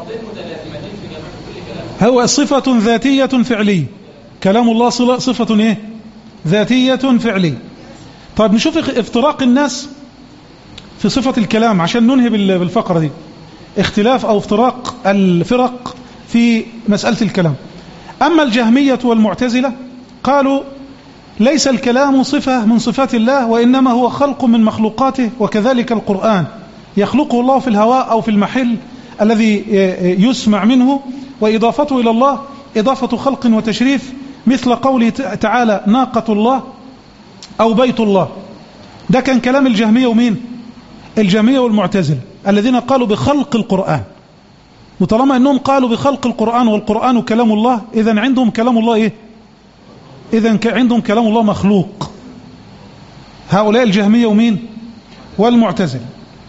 هو صفة ذاتية فعلية، كلام الله صفة ايه؟ ذاتية فعلية. طيب نشوف افتراق الناس في صفة الكلام عشان ننهي بالفقرة دي، اختلاف أو افتراق الفرق في مسألة الكلام. أما الجهمية والمعتزلة قالوا ليس الكلام صفة من صفات الله، وإنما هو خلق من مخلوقاته، وكذلك القرآن يخلقه الله في الهواء أو في المحل الذي يسمع منه، وإضافته إلى الله إضافة خلق وتشريف، مثل قوله تعالى ناقة الله أو بيت الله. ده كان كلام الجهمية ومين؟ الجهمية والمعتزلة الذين قالوا بخلق القرآن. وطالما أنهم قالوا بخلق القرآن والقرآن كلام الله، إذن عندهم كلام الله إيه؟ إذن عندهم كلام الله مخلوق. هؤلاء الجهمية ومين؟ والمعتزلة.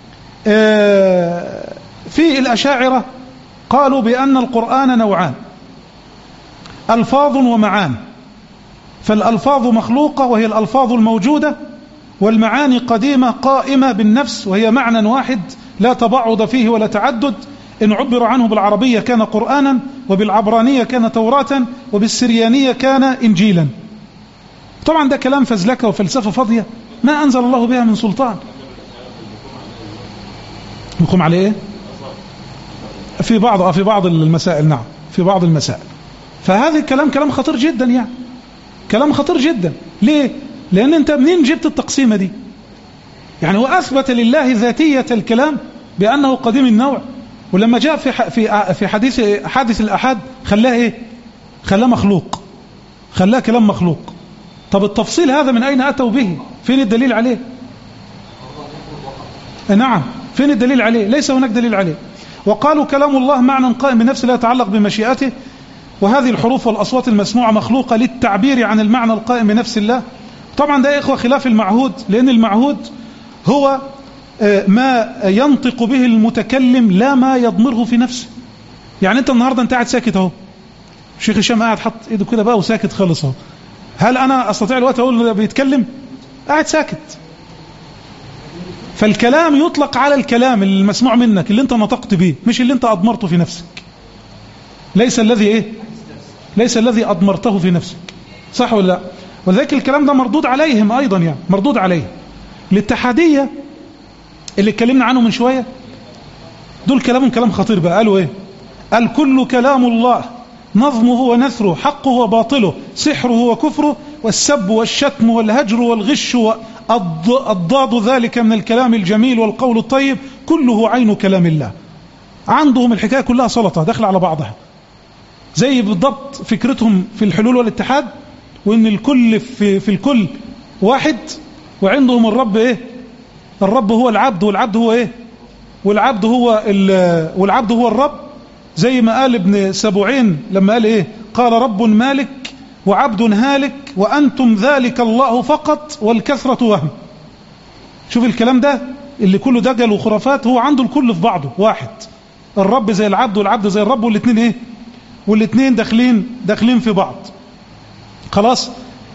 آه في الأشاعرة قالوا بأن القرآن نوعان، ألفاظ ومعان. فالألفاظ مخلوقة وهي الألفاظ الموجودة، والمعاني قديمة قائمة بالنفس وهي معنى واحد لا تبعض فيه ولا تعدد. إن عبر عنه بالعربية كان قرآنا، وبالعبرانية كان توراة، وبالسريانية كان إنجيلا. طبعا ده كلام فزلكة وفلسفة فاضية ما أنزل الله بها من سلطان. نقوم عليه إيه؟ في بعض في بعض المسائل. نعم في بعض المسائل. فهذا الكلام كلام خطير جدا، يعني كلام خطير جدا. ليه؟ لأن أنت منين جبت التقسيمة دي؟ يعني هو أثبت لله ذاتية الكلام بأنه قديم النوع، ولما جاء في في في حديث حادث الأحاد خلاه إيه؟ خلاه مخلوق، خلاه كلام مخلوق. طب التفصيل هذا من أين أتوا به؟ فين الدليل عليه؟ نعم فين الدليل عليه؟ ليس هناك دليل عليه. وقالوا كلام الله معنى قائم بنفسه لا يتعلق بمشيئته، وهذه الحروف والأصوات المسموعة مخلوقة للتعبير عن المعنى القائم بنفس الله، طبعا ده يا إخوة خلاف المعهود، لأن المعهود هو ما ينطق به المتكلم لا ما يضمره في نفسه. يعني أنت النهاردة أنت قاعد ساكت أهو، الشيخ هشام قاعد حط إيده كده بقى وساكت خالص أهو، هل أنا أستطيع الوقت أقول بيتكلم؟ قاعد ساكت. فالكلام يطلق على الكلام المسموع منك اللي أنت نطقت به، مش اللي أنت أضمرته في نفسك. ليس الذي إيه؟ ليس الذي أضمرته في نفسك، صح ولا لا؟ ولذلك الكلام ده مردود عليهم أيضا، يعني مردود عليهم. الاتحادية اللي اتكلمنا عنه من شوية دول كلامهم كلام خطير بقى. قالوا إيه؟ قال كل كلام الله نظمه ونثره، حقه وباطله، سحره وكفره، والسب والشتم والهجر والغش والضاد ذلك من الكلام الجميل والقول الطيب كله عين كلام الله. عندهم الحكاية كلها سلطة داخل على بعضها، زي بالضبط فكرتهم في الحلول والاتحاد، وإن الكل في, في الكل واحد، وعندهم الرب إيه؟ الرب هو العبد، والعبد هو إيه؟ والعبد هو والعبد هو الرب. زي ما قال ابن سبوعين لما قال إيه؟ قال رب مالك وعبد هالك وأنتم ذلك الله فقط والكثرة وهم. شوف الكلام ده اللي كله دجل وخرافات، هو عنده الكل في بعضه واحد، الرب زي العبد والعبد زي الرب، والاثنين إيه؟ والاثنين داخلين داخلين في بعض. خلاص.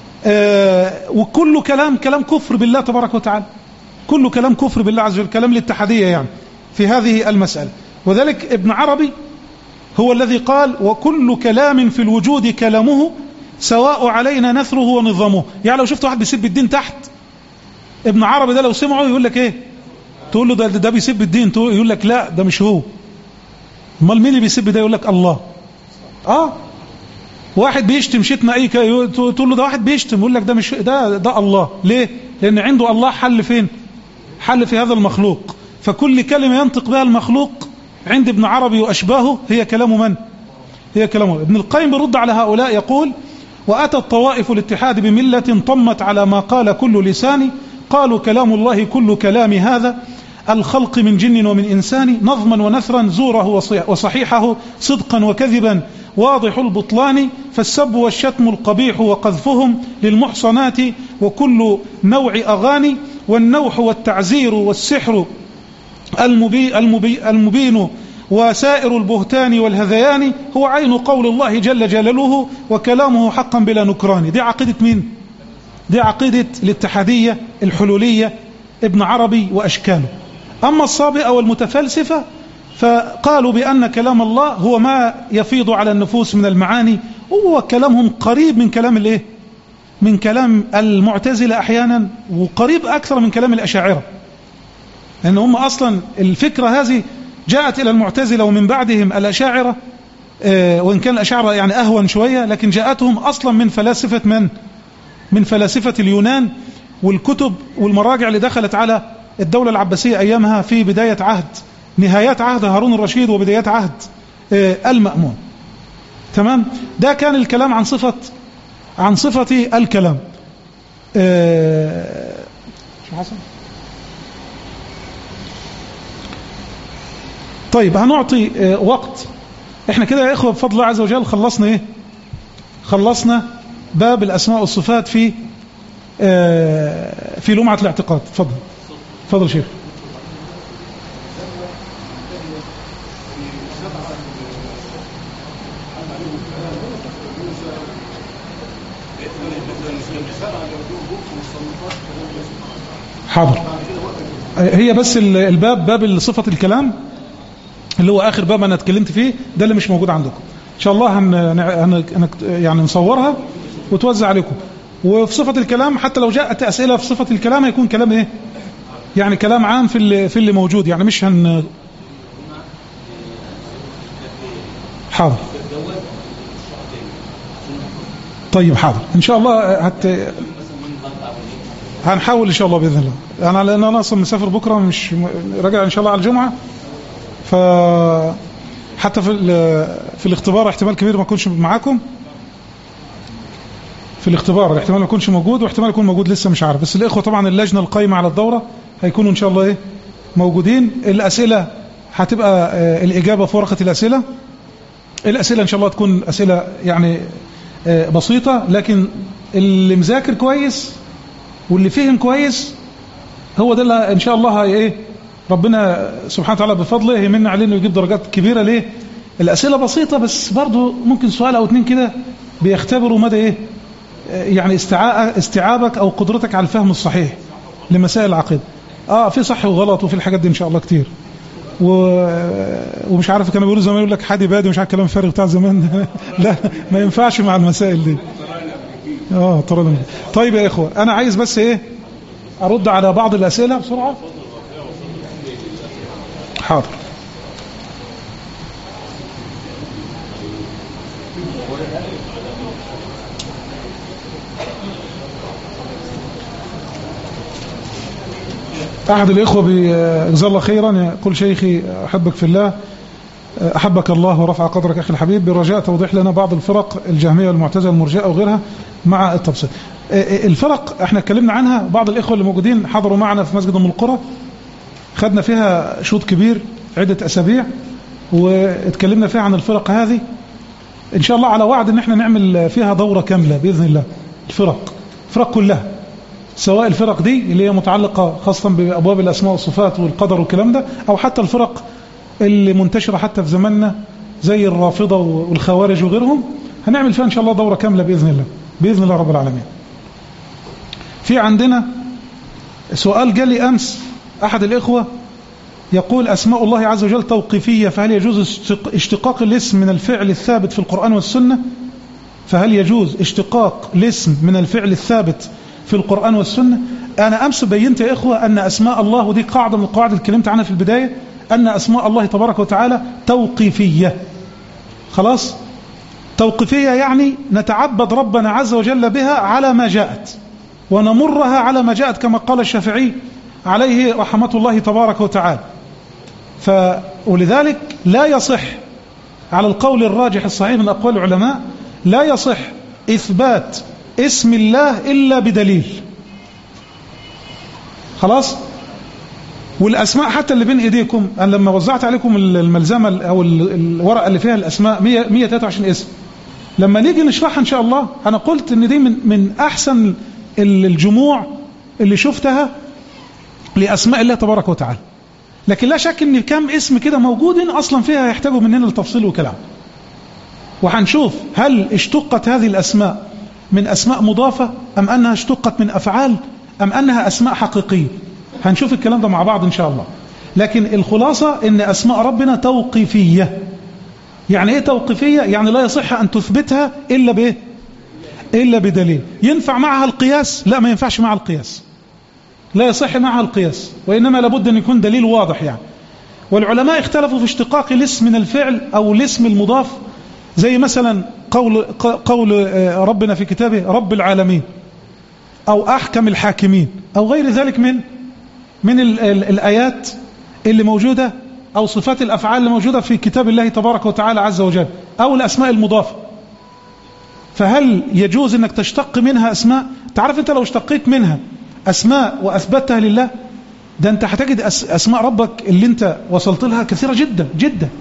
آه وكله كلام كلام كفر بالله تبارك وتعالى، كله كلام كفر بالله عز وجل، كلام الاتحادية يعني في هذه المسألة. وذلك ابن عربي هو الذي قال وكل كلام في الوجود كلامه سواء علينا نثره ونظامه. يعني لو شفت واحد بيسب الدين تحت، ابن عربي ده لو سمعه يقول لك ايه؟ تقول له ده, ده بيسب الدين، يقول لك لا ده مش هو. امال مين اللي بيسب ده؟ يقول لك الله. اه واحد بيشتم شتم اي تقول له ده واحد بيشتم، يقول لك ده مش ده ده الله. ليه؟ لان عنده الله حل فين؟ حل في هذا المخلوق. فكل كلمة ينطق بها المخلوق عند ابن عربي وأشباهه هي كلام من؟ هي كلامه. ابن القيم برد على هؤلاء يقول وأتى الطوائف الاتحاد بملة طمت على ما قال كل لسان، قالوا كلام الله كل كلام هذا الخلق من جن ومن إنسان، نظما ونثرا زوره وصحيحه، صدقا وكذبا واضح البطلان، فالسب والشتم القبيح وقذفهم للمحصنات وكل نوع أغاني، والنوح والتعزير والسحر المبي المبي المبين وسائر البهتان والهذيان هو عين قول الله جل جلاله وكلامه حقا بلا نكران. دي عقيدة مين؟ دي عقيدة الاتحادية الحلولية ابن عربي وأشكاله. أما الصابئة والمتفلسفة فقالوا بأن كلام الله هو ما يفيض على النفوس من المعاني، وهو كلامهم قريب من كلام الايه؟ من كلام المعتزلة أحيانا، وقريب أكثر من كلام الأشاعرة، لأن هم أصلا الفكرة هذه جاءت إلى المعتزلة ومن بعدهم الأشاعرة، آه وإن كان الأشاعرة يعني أهون شوية، لكن جاءتهم أصلا من فلاسفة من؟ من فلاسفة اليونان، والكتب والمراجع اللي دخلت على الدولة العباسية أيامها في بداية عهد نهايات عهد هارون الرشيد وبدايات عهد آه المأمون. تمام؟ ده كان الكلام عن صفة عن صفة الكلام. آه شو حصل؟ طيب هنعطي آه وقت. احنا كده يا اخوة بفضل الله عز وجل خلصنا ايه؟ خلصنا باب الاسماء والصفات في آه في لمعة الاعتقاد. تفضل تفضل شيخ. حاضر. هي بس الباب باب صفة الكلام اللي هو آخر باب أنا اتكلمت فيه ده اللي مش موجود عندكم. إن شاء الله هن هن يعني نصورها وتوزع عليكم. وفي صفة الكلام حتى لو جاءت أسئلة في صفة الكلام هيكون كلام إيه؟ يعني كلام عام في اللي في اللي موجود، يعني مش هن. حاضر. طيب حاضر إن شاء الله. هت هنحاول إن شاء الله بإذن الله. أنا لأن أنا أصلا مسافر بكرة مش راجع إن شاء الله على الجمعة، فحتى في في الاختبار احتمال كبير ما أكونش معاكم. في الاختبار الاحتمال ما أكونش موجود، واحتمال يكون موجود لسه مش عارف. بس الإخوة طبعا اللجنة القائمة على الدورة هيكونوا إن شاء الله إيه موجودين. الأسئلة هتبقى الإجابة في ورقة الأسئلة. الأسئلة إن شاء الله تكون أسئلة يعني بسيطة، لكن اللي مذاكر كويس واللي فهم كويس هو ده اللي ان شاء الله ايه ربنا سبحانه وتعالى بفضله يمن علينا ويجيب درجات كبيرة. ليه؟ الأسئلة بسيطة بس برضو ممكن سؤال أو اتنين كده بيختبروا مدى إيه يعني استيعابك أو قدرتك على الفهم الصحيح لمسائل العقيدة. آه في صح وغلط وفي الحاجات دي إن شاء الله كتير. و... ومش عارف كانوا بيقولوا زمان يقول لك حادي بادي مش عارف كلام فارغ بتاع زمان لا ما ينفعش مع المسائل دي. آه طبعا. طيب يا إخوة أنا عايز بس إيه أرد على بعض الأسئلة بسرعة. حاضر. أحد الإخوة جزاه الله خيرا يقول شيخي أحبك في الله أحبك الله ورفع قدرك أخي الحبيب برجاء توضيح لنا بعض الفرق الجهمية والمعتزلة والمرجئة وغيرها مع التفصيل. الفرق احنا اتكلمنا عنها بعض الإخوة اللي موجودين حضروا معنا في مسجد أم القرى خدنا فيها شوط كبير عدة أسابيع واتكلمنا فيها عن الفرق هذه. إن شاء الله على وعد إن احنا نعمل فيها دورة كاملة بإذن الله. الفرق الفرق كلها سواء الفرق دي اللي هي متعلقة خاصة بأبواب الأسماء والصفات والقدر والكلام ده أو حتى الفرق اللي منتشرة حتى في زماننا زي الرافضة والخوارج وغيرهم هنعمل فيها إن شاء الله دورة كاملة بإذن الله بإذن الله رب العالمين. في عندنا سؤال جالي أمس أحد الإخوة يقول أسماء الله عز وجل توقيفية فهل يجوز اشتقاق الاسم من الفعل الثابت في القرآن والسنة فهل يجوز اشتقاق الاسم من الفعل الثابت في القرآن والسنة. أنا أمس بينت يا إخوة أن أسماء الله ودي قاعدة من القواعد اللي اتكلمت عنها في البداية أن أسماء الله تبارك وتعالى توقيفية. خلاص توقيفية يعني نتعبد ربنا عز وجل بها على ما جاءت ونمرها على ما جاءت كما قال الشافعي عليه رحمة الله تبارك وتعالى. ف ولذلك لا يصح على القول الراجح الصحيح من أقوال العلماء لا يصح إثبات اسم الله إلا بدليل. خلاص والأسماء حتى اللي بين إيديكم أنا لما وزعت عليكم الملزمة أو الورقة اللي فيها الأسماء مية وثلاثة وعشرين اسم لما نيجي نشرحها إن شاء الله أنا قلت إن دي من, من أحسن الجموع اللي شفتها لأسماء الله تبارك وتعالى. لكن لا شك إن كم اسم كده موجودين أصلا فيها يحتاجوا مننا لتفصيل وكلام وهنشوف هل اشتقت هذه الأسماء من أسماء مضافة أم أنها اشتقت من أفعال أم أنها أسماء حقيقية. هنشوف الكلام ده مع بعض إن شاء الله. لكن الخلاصة إن أسماء ربنا توقيفية. يعني إيه توقيفية؟ يعني لا يصح أن تثبتها إلا بإيه؟ إلا بدليل. ينفع معها القياس؟ لا ما ينفعش معها القياس لا يصح معها القياس وإنما لابد أن يكون دليل واضح يعني. والعلماء اختلفوا في اشتقاق الاسم من الفعل أو الاسم المضاف زي مثلا قول, قول ربنا في كتابه رب العالمين أو أحكم الحاكمين أو غير ذلك من من ال ال الآيات اللي موجودة أو صفات الأفعال اللي موجودة في كتاب الله تبارك وتعالى عز وجل أو الأسماء المضافة. فهل يجوز أنك تشتق منها أسماء؟ تعرف أنت لو اشتقيت منها أسماء وأثبتها لله ده أنت هتجد أسماء ربك اللي أنت وصلت لها كثيرة جدا جدا.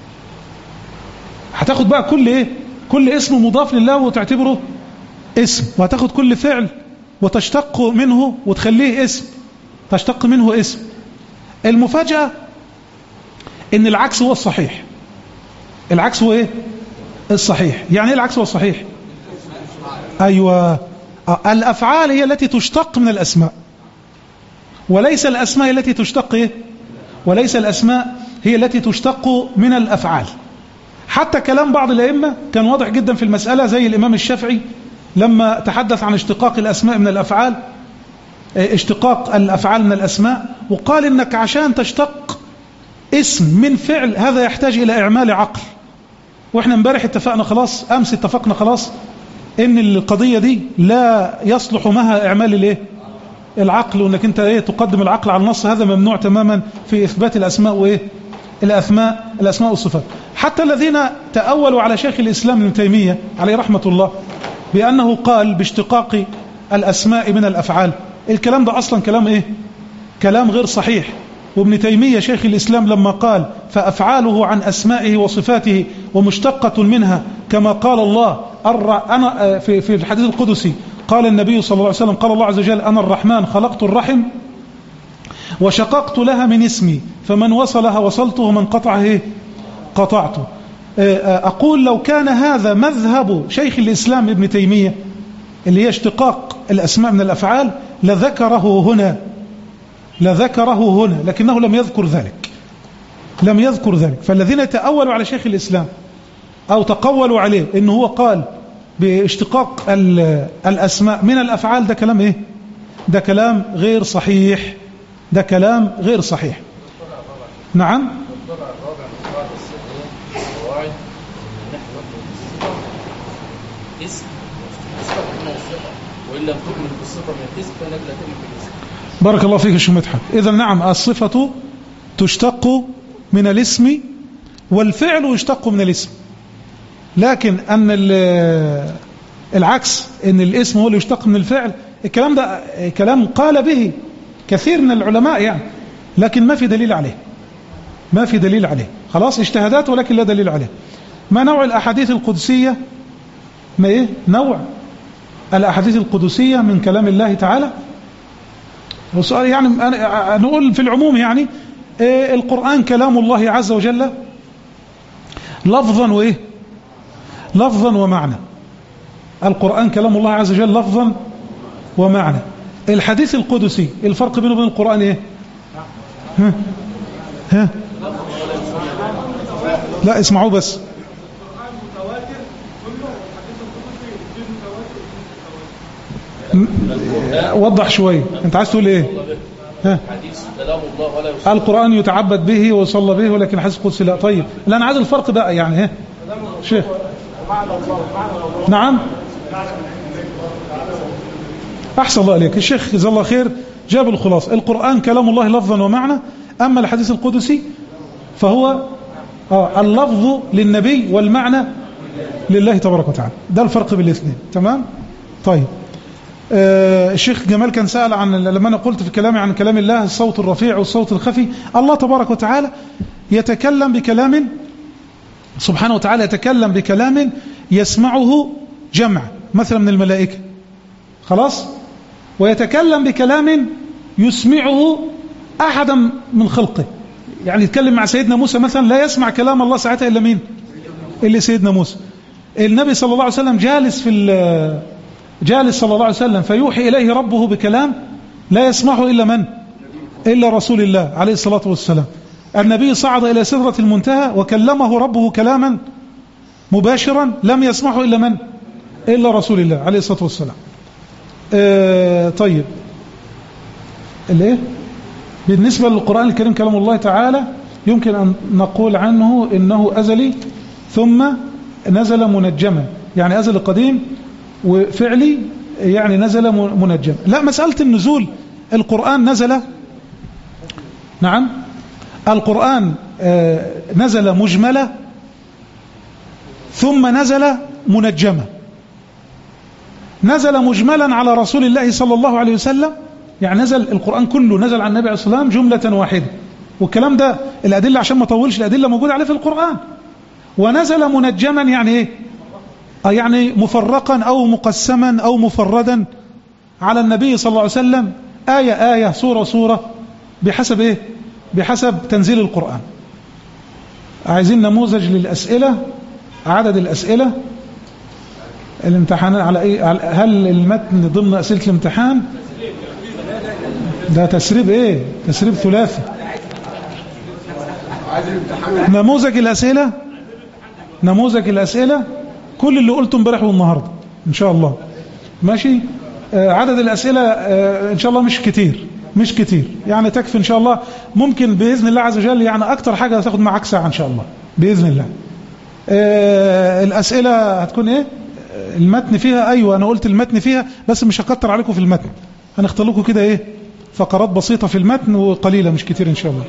هتاخد بقى كل إيه كل اسم مضاف لله وتعتبره اسم وهتاخد كل فعل وتشتق منه وتخليه اسم تشتق منه اسم. المفاجأة ان العكس هو الصحيح. العكس هو ايه الصحيح. يعني ايه العكس هو الصحيح؟ ايوه الافعال هي التي تشتق من الاسماء وليس الاسماء التي تشتق ايه وليس الاسماء هي التي تشتق من الافعال. حتى كلام بعض الائمه كان واضح جدا في المسألة زي الامام الشافعي لما تحدث عن اشتقاق الاسماء من الافعال اشتقاق الافعال من الاسماء وقال انك عشان تشتق اسم من فعل هذا يحتاج الى اعمال عقل. واحنا امبارح اتفقنا خلاص امس اتفقنا خلاص ان القضية دي لا يصلح معها اعمال الايه العقل وانك انت ايه تقدم العقل على النص. هذا ممنوع تماما في اثبات الاسماء وايه الاسماء الاسماء والصفات. حتى الذين تأولوا على شيخ الاسلام ابن تيمية عليه رحمة الله بانه قال باشتقاق الاسماء من الافعال الكلام ده اصلا كلام ايه كلام غير صحيح. وابن تيمية شيخ الإسلام لما قال فأفعاله عن أسمائه وصفاته ومشتقة منها كما قال الله أنا في في الحديث القدسي قال النبي صلى الله عليه وسلم قال الله عز وجل أنا الرحمن خلقت الرحم وشققت لها من اسمي فمن وصلها وصلته ومن قطعه قطعته. أقول لو كان هذا مذهب شيخ الإسلام ابن تيمية اللي هي اشتقاق الأسماء من الأفعال لذكره هنا لذكره هنا لكنه لم يذكر ذلك لم يذكر ذلك. فالذين تأولوا على شيخ الإسلام أو تقولوا عليه إنه هو قال باشتقاق الأسماء من الأفعال ده كلام إيه؟ ده كلام غير صحيح ده كلام غير صحيح. نعم. بارك الله فيك يا شيخ مدحت. إذا نعم الصفة تشتق من الاسم والفعل يشتق من الاسم، لكن أن العكس أن الاسم هو اللي يشتق من الفعل الكلام ده كلام قال به كثير من العلماء يعني، لكن ما في دليل عليه ما في دليل عليه خلاص اجتهادات ولكن لا دليل عليه. ما نوع الأحاديث القدسية؟ ما إيه نوع الأحاديث القدسية من كلام الله تعالى؟ والسؤال يعني نقول في العموم يعني إيه القرآن كلام الله عز وجل لفظا وإيه لفظا ومعنى. القرآن كلام الله عز وجل لفظا ومعنى. الحديث القدسي الفرق بينه وبين القرآن إيه؟ ها ها لا اسمعوا بس. وضح شوي انت عايز تقول ايه؟ ها القرآن يتعبد به ويصلى به ولكن الحديث القدسي لا. طيب لا انا عايز الفرق بقى يعني ها شيخ. نعم احسن الله عليك الشيخ جزاه الله خير جاب الخلاص. القرآن كلام الله لفظا ومعنى، اما الحديث القدسي فهو آه اللفظ للنبي والمعنى لله تبارك وتعالى. ده الفرق بين الاثنين. تمام. طيب آه الشيخ جمال كان سأل عن لما أنا قلت في كلامي عن كلام الله الصوت الرفيع والصوت الخفي. الله تبارك وتعالى يتكلم بكلام سبحانه وتعالى يتكلم بكلام يسمعه جمع مثلا من الملائكة خلاص، ويتكلم بكلام يسمعه أحدا من خلقه. يعني يتكلم مع سيدنا موسى مثلا لا يسمع كلام الله ساعتها إلا مين؟ إلا سيدنا موسى. النبي صلى الله عليه وسلم جالس في جالس صلى الله عليه وسلم فيوحي إليه ربه بكلام لا يسمعه إلا من؟ إلا رسول الله عليه الصلاة والسلام. النبي صعد إلى سدرة المنتهى وكلمه ربه كلاما مباشرا لم يسمعه إلا من؟ إلا رسول الله عليه الصلاة والسلام. آه طيب الايه بالنسبة للقرآن الكريم كلام الله تعالى يمكن أن نقول عنه إنه أزلي ثم نزل منجما، يعني أزل قديم وفعلي يعني نزل منجم. لا مسألة النزول القرآن نزل نعم القرآن آه نزل مجملة ثم نزل منجمة. نزل مجملا على رسول الله صلى الله عليه وسلم، يعني نزل القرآن كله نزل على النبي عليه الصلاة والسلام جملة واحدة، والكلام ده الأدلة عشان ما طولش الأدلة موجودة عليه في القرآن. ونزل منجما يعني ايه؟ يعني مفرقا أو مقسما أو مفردا على النبي صلى الله عليه وسلم آية آية سورة سورة بحسب إيه؟ بحسب تنزيل القرآن. عايزين نموذج للأسئلة، عدد الأسئلة، الامتحان على إيه؟ هل المتن ضمن أسئلة الامتحان؟ ده تسريب إيه؟ تسريب ثلاثي. نموذج الأسئلة نموذج الأسئلة كل اللي قلته امبارح والنهارده ان شاء الله ماشي. آه عدد الأسئلة آه ان شاء الله مش كتير مش كتير يعني تكفي ان شاء الله. ممكن بإذن الله عز وجل يعني اكتر حاجة هتاخد معاك ساعة ان شاء الله بإذن الله. آه الأسئلة هتكون ايه؟ المتن فيها ايوه انا قلت المتن فيها بس مش هكتر عليكم في المتن، هنختار لكم كده ايه فقرات بسيطة في المتن وقليلة مش كتير ان شاء الله.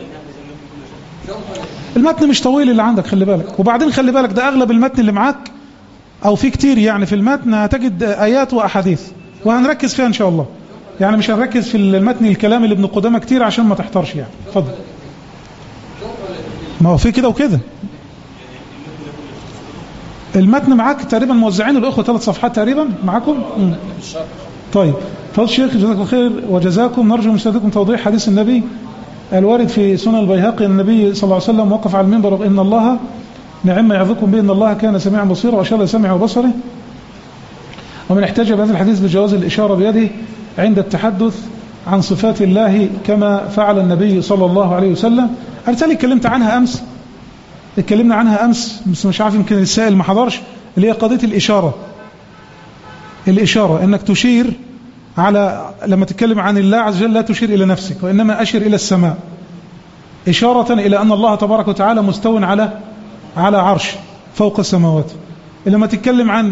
المتن مش طويل اللي عندك خلي بالك، وبعدين خلي بالك ده اغلب المتن اللي معاك او في كتير يعني في المتن هتجد ايات واحاديث وهنركز فيها ان شاء الله. يعني مش هنركز في المتن الكلام اللي ابن قدامه كتير عشان ما تحترش يعني. اتفضل. ما هو في كده وكده. المتن معاك تقريبا موزعين الأخوة ثلاث صفحات تقريبا معاكم. طيب فضل الشيخ جزاك الله خير وجزاكم. نرجو من سيادتكم توضيح حديث النبي الوارد في سنن البيهقي. النبي صلى الله عليه وسلم وقف على المنبر إن الله نعم يعظكم به إن الله كان سميعا بصيرا وأشار لسمعه وبصره. ومن احتج بهذا الحديث بجواز الإشارة بيده عند التحدث عن صفات الله كما فعل النبي صلى الله عليه وسلم. الرسالة اتكلمت عنها أمس اتكلمنا عنها أمس بس مش عارف يمكن السائل ما حضرش، اللي هي قضية الإشارة. الإشارة أنك تشير على لما تتكلم عن الله عز وجل لا تشير إلى نفسك وإنما أشير إلى السماء إشارة إلى أن الله تبارك وتعالى مستو على على عرش فوق السماوات. لما تتكلم عن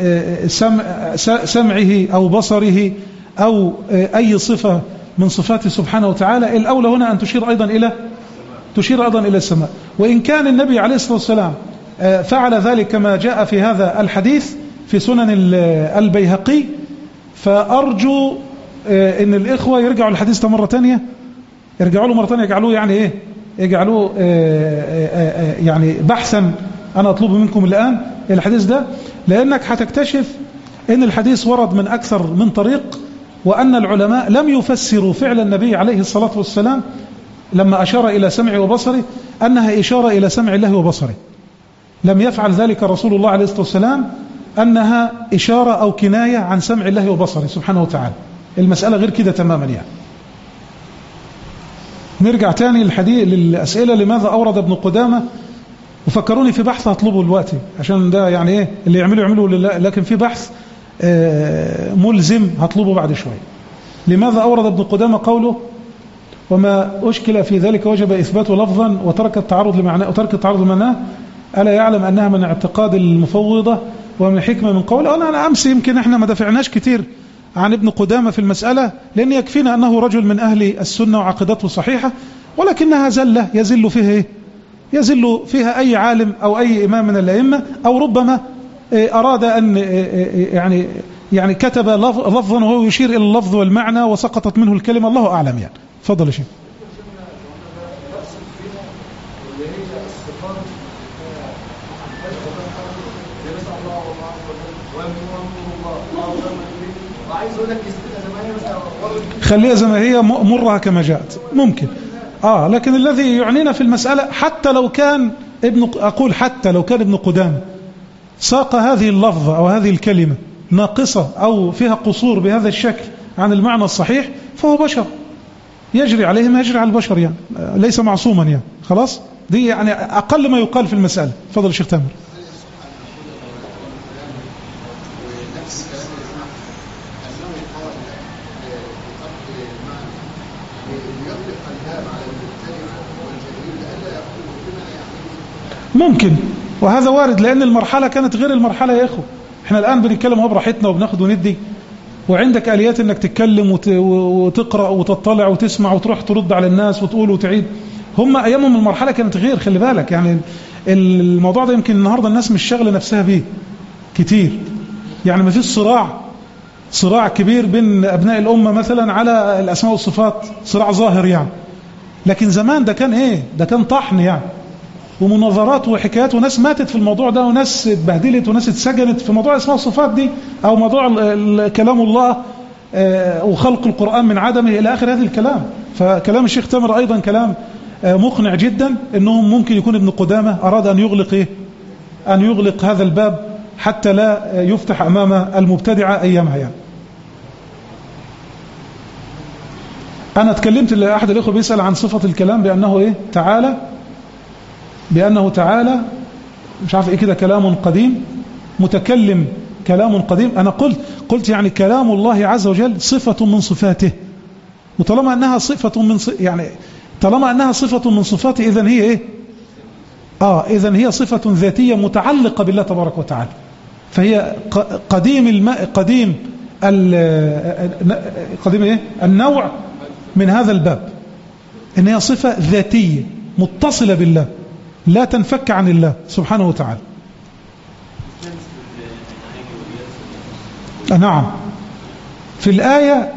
سمعه أو بصره أو أي صفة من صفاته سبحانه وتعالى الأولى هنا أن تشير أيضا إلى تشير أيضا إلى السماء. وإن كان النبي عليه الصلاة والسلام فعل ذلك كما جاء في هذا الحديث في سنن البيهقي، فأرجو أن الإخوة يرجعوا الحديث ده مرة تانية، يرجعوا له مرة تانية، يجعلوه يعني إيه يجعلوه يعني بحثا أنا أطلب منكم الآن الحديث ده، لأنك هتكتشف أن الحديث ورد من أكثر من طريق، وأن العلماء لم يفسروا فعل النبي عليه الصلاة والسلام لما أشار إلى سمعه وبصره أنها إشارة إلى سمع الله وبصره. لم يفعل ذلك رسول الله عليه الصلاة والسلام أنها إشارة أو كناية عن سمع الله وبصره سبحانه وتعالى. المسألة غير كده تماما يعني. نرجع تاني للحديث للأسئلة. لماذا أورد ابن قدامة؟ وفكروني في بحث هطلبه دلوقتي عشان ده يعني إيه اللي يعملوا يعملوا، لكن في بحث ملزم هطلبه بعد شوي. لماذا أورد ابن قدامة قوله وما أشكل في ذلك وجب إثباته لفظا وترك التعرض لمعناه وترك التعرض لمعناه ألا يعلم أنها من اعتقاد المفوضة ومن حكمة من قوله. أنا أنا أمس يمكن إحنا ما دافعناش كتير عن ابن قدامة في المسألة، لأن يكفينا أنه رجل من أهل السنة وعقيدته صحيحة، ولكنها زلة يزل فيها إيه؟ يزل فيها أي عالم أو أي إمام من الأئمة، أو ربما أراد أن يعني يعني كتب لفظا وهو يشير إلى اللفظ والمعنى وسقطت منه الكلمة، الله أعلم يعني. تفضل يا شيخ. خليها زي ما هي مرها كما جاءت ممكن آه لكن الذي يعنينا في المسألة حتى لو كان ابن أقول حتى لو كان ابن قدامة ساق هذه اللفظة أو هذه الكلمة ناقصة أو فيها قصور بهذا الشكل عن المعنى الصحيح، فهو بشر يجري عليه ما يجري على البشر يعني، ليس معصوما يعني. خلاص دي يعني أقل ما يقال في المسألة. فضل الشيخ تامر. ممكن، وهذا وارد، لأن المرحلة كانت غير المرحلة يا إخوة. احنا الآن بنتكلم هو براحتنا وبناخد وندي، وعندك آليات انك تتكلم وتقرأ وتطلع وتسمع وتروح ترد على الناس وتقول وتعيد. هم أيامهم المرحلة كانت غير، خلي بالك يعني. الموضوع ده يمكن النهاردة الناس مش شاغلة نفسها به كتير يعني. ما فيش صراع صراع كبير بين أبناء الأمة مثلا على الأسماء والصفات، صراع ظاهر يعني. لكن زمان ده كان إيه؟ ده كان طحن يعني، ومناظرات وحكايات، وناس ماتت في الموضوع ده، وناس اتبهدلت، وناس اتسجنت في موضوع اسماء الصفات دي، او موضوع كلام الله وخلق القرآن من عدمه الى اخر هذا الكلام. فكلام الشيخ تامر ايضا كلام مقنع جدا، انهم ممكن يكون ابن قدامة اراد ان يغلق ايه ان يغلق هذا الباب حتى لا يفتح امام المبتدعة ايامها يعني. انا اتكلمت لاحد الاخوه بيسأل عن صفة الكلام بانه ايه تعالى بأنه تعالى مش عارف إيه كده كلام قديم، متكلم كلام قديم. أنا قلت قلت يعني كلام الله عز وجل صفة من صفاته، وطالما أنها صفة من ص... يعني طالما أنها صفة من صفاته إذن هي إيه آه إذن هي صفة ذاتية متعلقة بالله تبارك وتعالى. فهي قديم الماء قديم ال... قديم إيه النوع من هذا الباب، إن هي صفة ذاتية متصلة بالله لا تنفك عن الله سبحانه وتعالى. نعم في الآية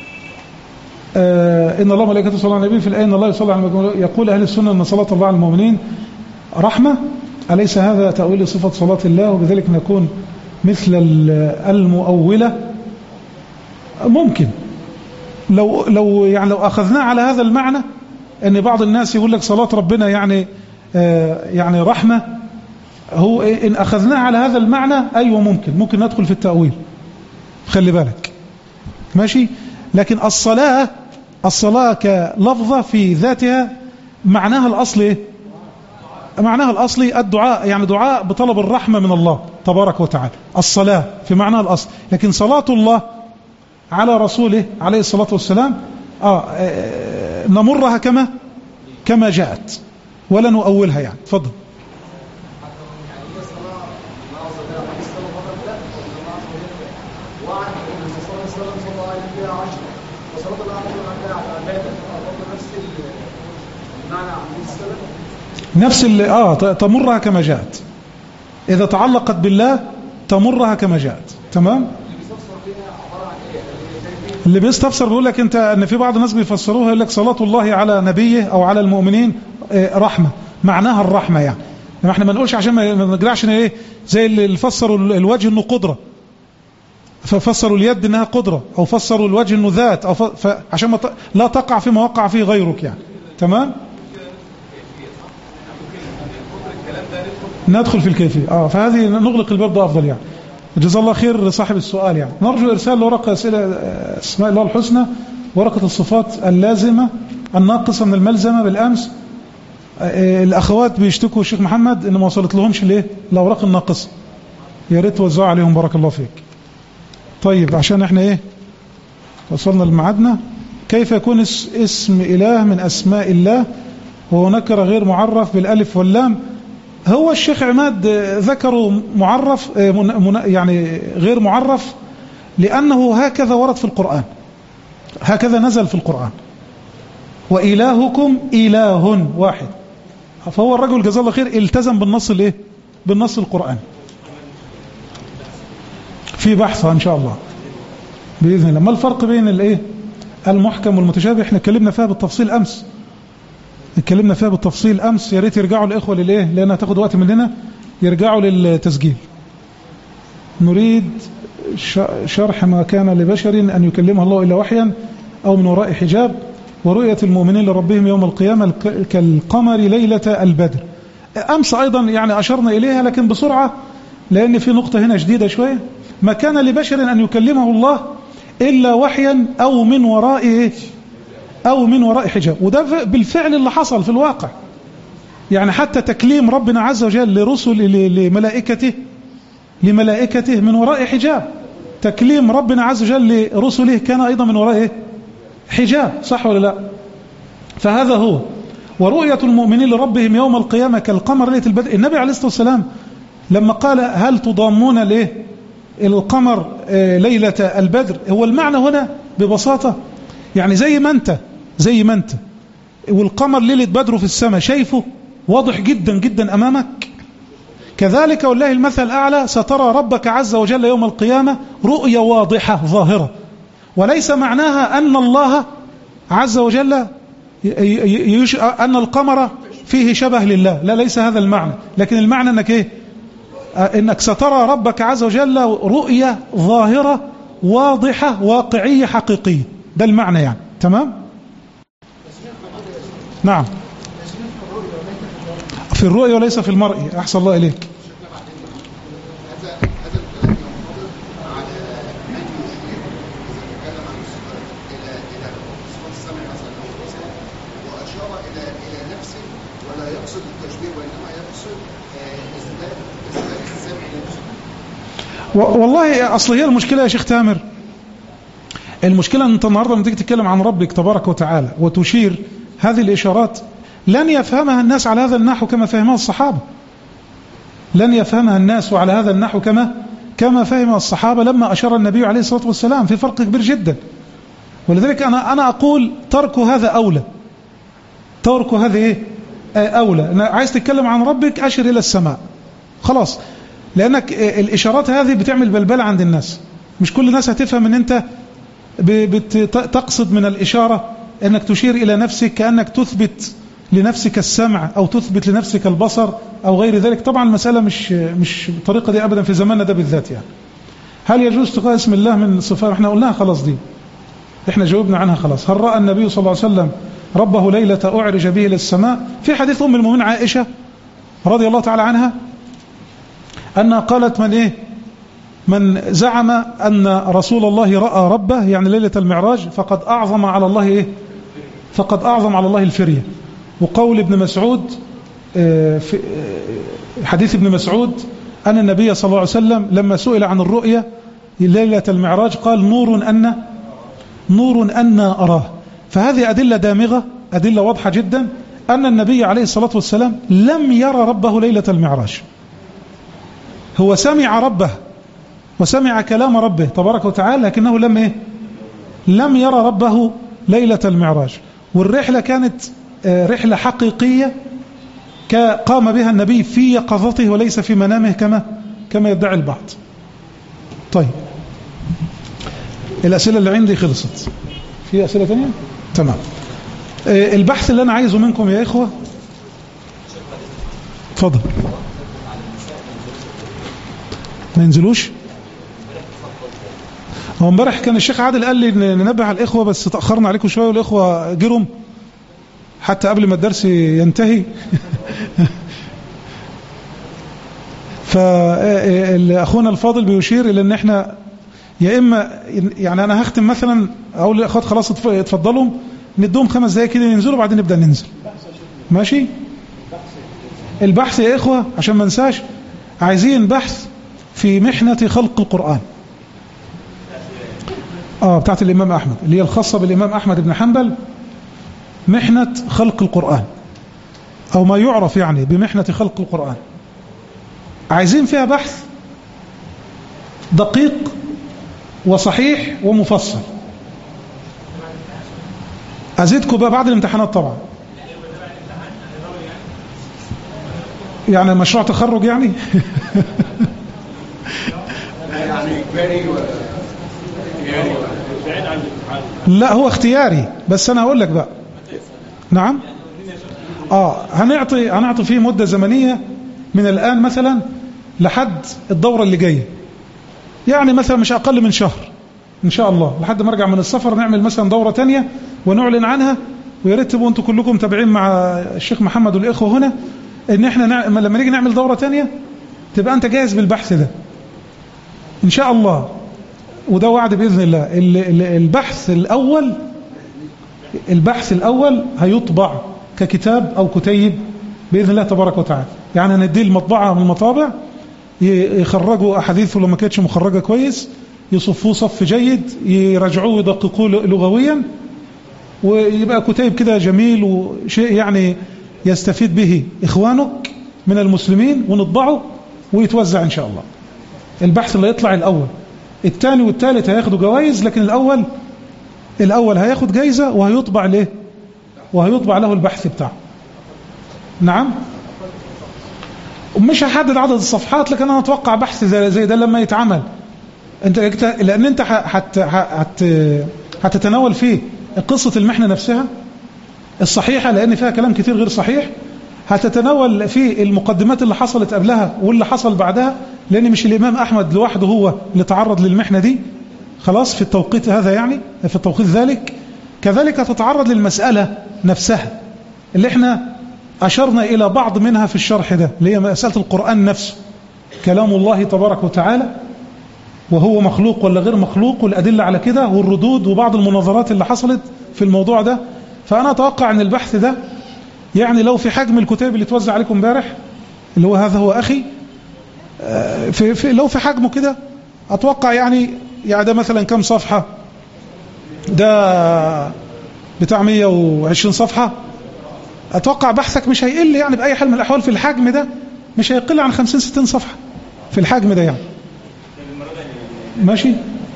آه إن الله ملائكته يصلون على النبي، في الآية إن الله يصلي على المؤمنين، يقول أهل السنة أن صلاة الله على المؤمنين رحمة. أليس هذا تأويل صفة صلاة الله وبذلك نكون مثل المؤولة؟ ممكن لو لو يعني لو أخذناه على هذا المعنى، أن بعض الناس يقول لك صلاة ربنا يعني آه يعني رحمة، هو إن أخذناه على هذا المعنى أيوة ممكن ممكن ندخل في التأويل، خلي بالك ماشي. لكن الصلاة الصلاة كلفظة في ذاتها معناها الأصلي معناها الأصلي الدعاء، يعني دعاء بطلب الرحمة من الله تبارك وتعالى، الصلاة في معناها الأصل. لكن صلاة الله على رسوله عليه الصلاة والسلام آه آه نمرها كما كما جاءت ولا نؤولها يعني. تفضل. نفس اللي آه تمرها كما جاءت، إذا تعلقت بالله تمرها كما جاءت. تمام. اللي بيستفسر بيقول لك أنت أن في بعض الناس بيفسروها يقول لك صلاة الله على نبيه أو على المؤمنين رحمة، معناها الرحمة يعني. ما احنا ما نقولش عشان ما نجرعش ايه زي اللي فسروا الوجه انه قدرة ففسروا اليد انها قدرة، او فسروا الوجه انه ذات، او عشان ما لا تقع فيما وقع فيه غيرك يعني. تمام. ندخل في الكيفية اه فهذه نغلق الباب ده افضل يعني. جزا الله خير صاحب السؤال يعني. نرجو ارسال ورقة اسئلة اسماء الله الحسنى، ورقة الصفات اللازمة الناقصة من الملزمة. بالامس الاخوات بيشتكوا الشيخ محمد ان ما وصلت لهمش الايه الاوراق الناقصة، يا ريت توزعوا عليهم بارك الله فيك. طيب عشان احنا ايه وصلنا لميعادنا. كيف يكون اسم اله من اسماء الله وهو نكره غير معرف بالالف واللام؟ هو الشيخ عماد ذكروا معرف يعني غير معرف لأنه هكذا ورد في القرآن، هكذا نزل في القرآن، وإلهكم إله واحد. فهو الرجل جزاه الله خير التزم بالنص الايه بالنص القرآن. في بحثها إن شاء الله بإذن الله. ما الفرق بين الايه المحكم والمتشابه؟ احنا اتكلمنا فيها بالتفصيل أمس اتكلمنا فيها بالتفصيل أمس. يا ريت يرجعوا الإخوة للإيه لأنها تاخد وقت مننا، يرجعوا للتسجيل. نريد شرح ما كان لبشر أن يكلمه الله إلا وحيا أو من وراء حجاب، ورؤية المؤمنين لربهم يوم القيامة كالقمر ليلة البدر. أمس أيضا يعني أشرنا إليها لكن بسرعة لأن في نقطة هنا جديدة شوية. ما كان لبشر أن يكلمه الله إلا وحيا أو من وراء إيه أو من وراء حجاب. وده بالفعل اللي حصل في الواقع يعني. حتى تكليم ربنا عز وجل لرسل لملائكته لملائكته من وراء حجاب. تكليم ربنا عز وجل لرسله كان أيضا من وراء حجاب، صح ولا لا؟ فهذا هو. ورؤية المؤمنين لربهم يوم القيامة كالقمر ليلة البدر. النبي عليه الصلاة والسلام لما قال هل تضامون ليه القمر ليلة البدر، هو المعنى هنا ببساطة يعني زي ما انت زي ما انت والقمر ليلة بدره في السماء شايفه واضح جدا جدا أمامك، كذلك والله المثل الأعلى سترى ربك عز وجل يوم القيامة رؤية واضحة ظاهرة. وليس معناها أن الله عز وجل أن القمر فيه شبه لله، لا ليس هذا المعنى. لكن المعنى أنك إيه أنك سترى ربك عز وجل رؤية ظاهرة واضحة واقعية حقيقية، ده المعنى يعني. تمام. نعم في الرؤية وليس في المرء. أحسن الله إليك. والله أصل هي المشكلة يا شيخ تامر، المشكلة أن أنت النهاردة لما تيجي تتكلم عن ربك تبارك وتعالى وتشير هذه الإشارات لن يفهمها الناس على هذا النحو كما فهمها الصحابة، لن يفهمها الناس على هذا النحو كما كما فهم الصحابة لما أشار النبي عليه الصلاة والسلام. في فرق كبير جدا. ولذلك أنا أنا أقول ترك هذا أولى، ترك هذه إيه أولى. أنا عايز تتكلم عن ربك أشر إلى السماء خلاص، لأنك الإشارات هذه بتعمل بلبلة عند الناس. مش كل الناس هتفهم أن أنت بتقصد من الإشارة أنك تشير إلى نفسك كأنك تثبت لنفسك السمع أو تثبت لنفسك البصر أو غير ذلك. طبعا المسألة مش مش بالطريقة دي أبدا في زماننا ده بالذات. يعني هل يجوز اتخاذ اسم الله من صفات؟ احنا قلناها خلاص، دي احنا جاوبنا عنها خلاص. هل رأى النبي صلى الله عليه وسلم ربه ليلة أعرج به إلى السماء؟ في حديث أم المؤمنين عائشة رضي الله تعالى عنها أنها قالت: من إيه من زعم أن رسول الله رأى ربه يعني ليلة المعراج فقد أعظم على الله إيه فقد أعظم على الله الفرية. وقول ابن مسعود في حديث ابن مسعود أن النبي صلى الله عليه وسلم لما سئل عن الرؤية ليلة المعراج قال: نور أن نور أن أراه. فهذه أدلة دامغة، أدلة واضحة جدا أن النبي عليه الصلاة والسلام لم يرى ربه ليلة المعراج. هو سمع ربه وسمع كلام ربه تبارك وتعالى، لكنه لم إيه؟ لم يرى ربه ليلة المعراج. والرحلة كانت رحلة حقيقية قام بها النبي في يقظته وليس في منامه كما كما يدعي البعض. طيب، الأسئلة اللي عندي خلصت. في أسئلة ثانية؟ تمام. البحث اللي أنا عايزه منكم يا إخوة، اتفضل. ما ينزلوش؟ هو امبارح كان الشيخ عادل قال لي ننبه على الإخوة بس تأخرنا عليكم شوية والإخوة جرم حتى قبل ما الدرس ينتهي. فأخونا الفاضل بيشير إلى أن احنا يا إما يعني أنا هختم مثلا أقول للأخوات خلاص اتفضلوا ندوم خمس دقايق كده ينزلوا بعدين نبدأ ننزل. ماشي؟ البحث يا إخوة عشان ما ننساش، عايزين بحث في محنة خلق القرآن. آه بتاعت الإمام أحمد اللي هي الخاصة بالإمام أحمد بن حنبل، محنة خلق القرآن أو ما يعرف يعني بمحنة خلق القرآن. عايزين فيها بحث دقيق وصحيح ومفصل. أزيدكم بقى بعد الامتحانات طبعا، يعني مشروع تخرج يعني. لا هو اختياري بس أنا أقول لك بقى. نعم. آه هنعطي هنعطي فيه مدة زمنية من الآن مثلا لحد الدورة اللي جاية، يعني مثلا مش أقل من شهر إن شاء الله، لحد ما أرجع من السفر نعمل مثلا دورة تانية ونعلن عنها. ويا ريت تبقوا أنتم كلكم متابعين مع الشيخ محمد والإخوة هنا إن إحنا نع... لما نيجي نعمل دورة تانية تبقى أنت جاهز بالبحث ده إن شاء الله. وده وعد بإذن الله. البحث الأول البحث الأول هيطبع ككتاب أو كتيب بإذن الله تبارك وتعالى. يعني هنديه المطبعة من المطابع يخرجوا أحاديثه لما كانتش مخرجة كويس، يصفوه صف جيد، يراجعوه ويدققوه لغويا، ويبقى كتيب كده جميل وشيء يعني يستفيد به إخوانك من المسلمين، ونطبعه ويتوزع إن شاء الله. البحث اللي يطلع الأول، الثاني والثالث هياخدوا جوائز، لكن الأول الأول هياخد جايزة وهيطبع له وهيطبع له البحث بتاعه. نعم. ومش هحدد عدد الصفحات، لكن أنا أتوقع بحث زي ده لما يتعمل أنت لأن أنت حت حت هتتناول فيه قصة المحنة نفسها الصحيحة، لأن فيها كلام كتير غير صحيح. هتتناول في المقدمات اللي حصلت قبلها واللي حصل بعدها، لأن مش الإمام أحمد لوحده هو اللي تعرض للمحنة دي خلاص في التوقيت هذا، يعني في التوقيت ذلك. كذلك هتتعرض للمسألة نفسها اللي احنا أشرنا إلى بعض منها في الشرح ده، اللي هي مسألة القرآن نفسه، كلام الله تبارك وتعالى، وهو مخلوق ولا غير مخلوق، والأدلة على كده، والردود وبعض المناظرات اللي حصلت في الموضوع ده. فأنا أتوقع أن البحث ده يعني لو في حجم الكتاب اللي توزع عليكم امبارح اللي هو هذا هو أخي، في في لو في حجمه كده أتوقع يعني يعني ده مثلا كم صفحة؟ ده بتاع مية وعشرين صفحة. أتوقع بحثك مش هيقل يعني بأي حال من الأحوال في الحجم ده، مش هيقل عن خمسين ستين صفحة في الحجم ده يعني. ماشي.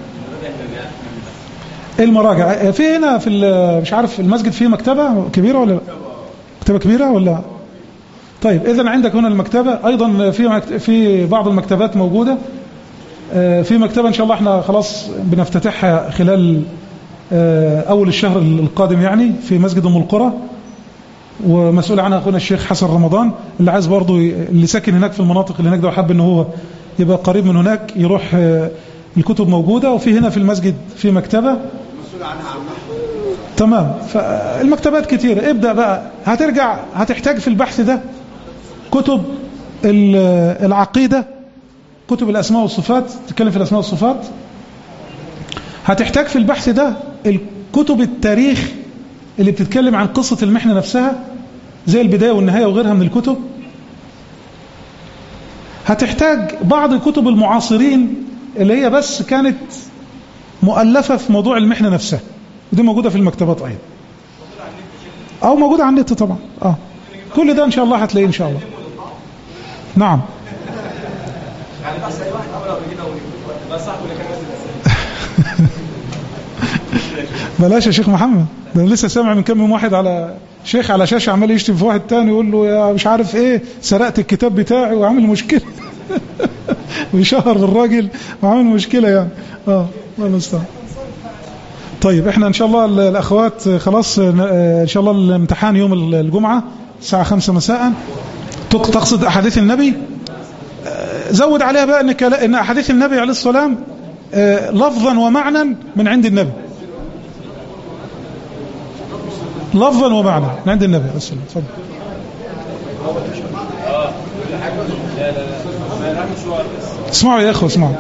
المراجع في هنا في مش عارف المسجد فيه مكتبة كبيرة ولا لا؟ مكتبة كبيرة ولا؟ طيب إذا عندك هنا المكتبة أيضا، في في بعض المكتبات موجودة. في مكتبة إن شاء الله احنا خلاص بنفتتحها خلال أول الشهر القادم يعني في مسجد أم القرى، ومسؤول عنها أخونا الشيخ حسن رمضان، اللي عايز برضو اللي ساكن هناك في المناطق اللي هناك ده وحب ان هو يبقى قريب من هناك يروح. الكتب موجودة، وفي هنا في المسجد في مكتبة مسؤول عنها عم تمام. فالمكتبات كتيرة. ابدأ بقى، هترجع هتحتاج في البحث ده كتب العقيدة، كتب الأسماء والصفات، تتكلم في الأسماء والصفات. هتحتاج في البحث ده الكتب التاريخ اللي بتتكلم عن قصة المحنة نفسها زي البداية والنهاية وغيرها من الكتب. هتحتاج بعض كتب المعاصرين اللي هي بس كانت مؤلفة في موضوع المحنة نفسها، ودي موجودة في المكتبات أيضا أو موجودة على النت طبعا. آه. كل ده إن شاء الله هتلاقيه إن شاء الله. نعم. بلاش يا شيخ محمد، ده لسه سامع من كم واحد على شيخ على شاشة عمال يشتم في واحد تاني يقول له يا مش عارف ايه سرقت الكتاب بتاعي وعامل مشكلة ويشهر بالراجل وعامل مشكلة يعني. اه الله المستعان. طيب احنا ان شاء الله الاخوات خلاص ان شاء الله الامتحان يوم الجمعة الساعة خمسة مساء. تقصد احاديث النبي، زود عليها بقى ان ان احاديث النبي عليه الصلاة والسلام لفظا ومعنى من عند النبي، لفظا ومعنى من عند النبي عليه الصلاة والسلام. اسمعوا يا اخوة اسمعوا.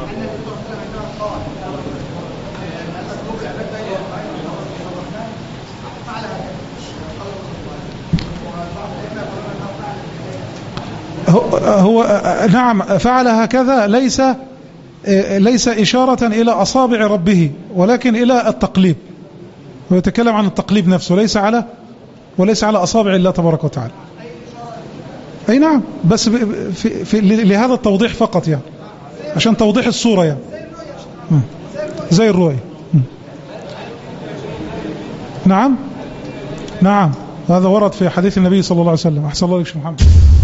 هو نعم فعل هكذا، ليس ليس إشارة إلى أصابع ربه ولكن إلى التقليب. هو يتكلم عن التقليب نفسه، ليس على وليس على أصابع الله تبارك وتعالى. أي نعم، بس في في لهذا التوضيح فقط يعني، عشان توضيح الصورة يعني. زي الرؤية. نعم نعم، هذا ورد في حديث النبي صلى الله عليه وسلم. أحسن الله عليك شيخ محمد.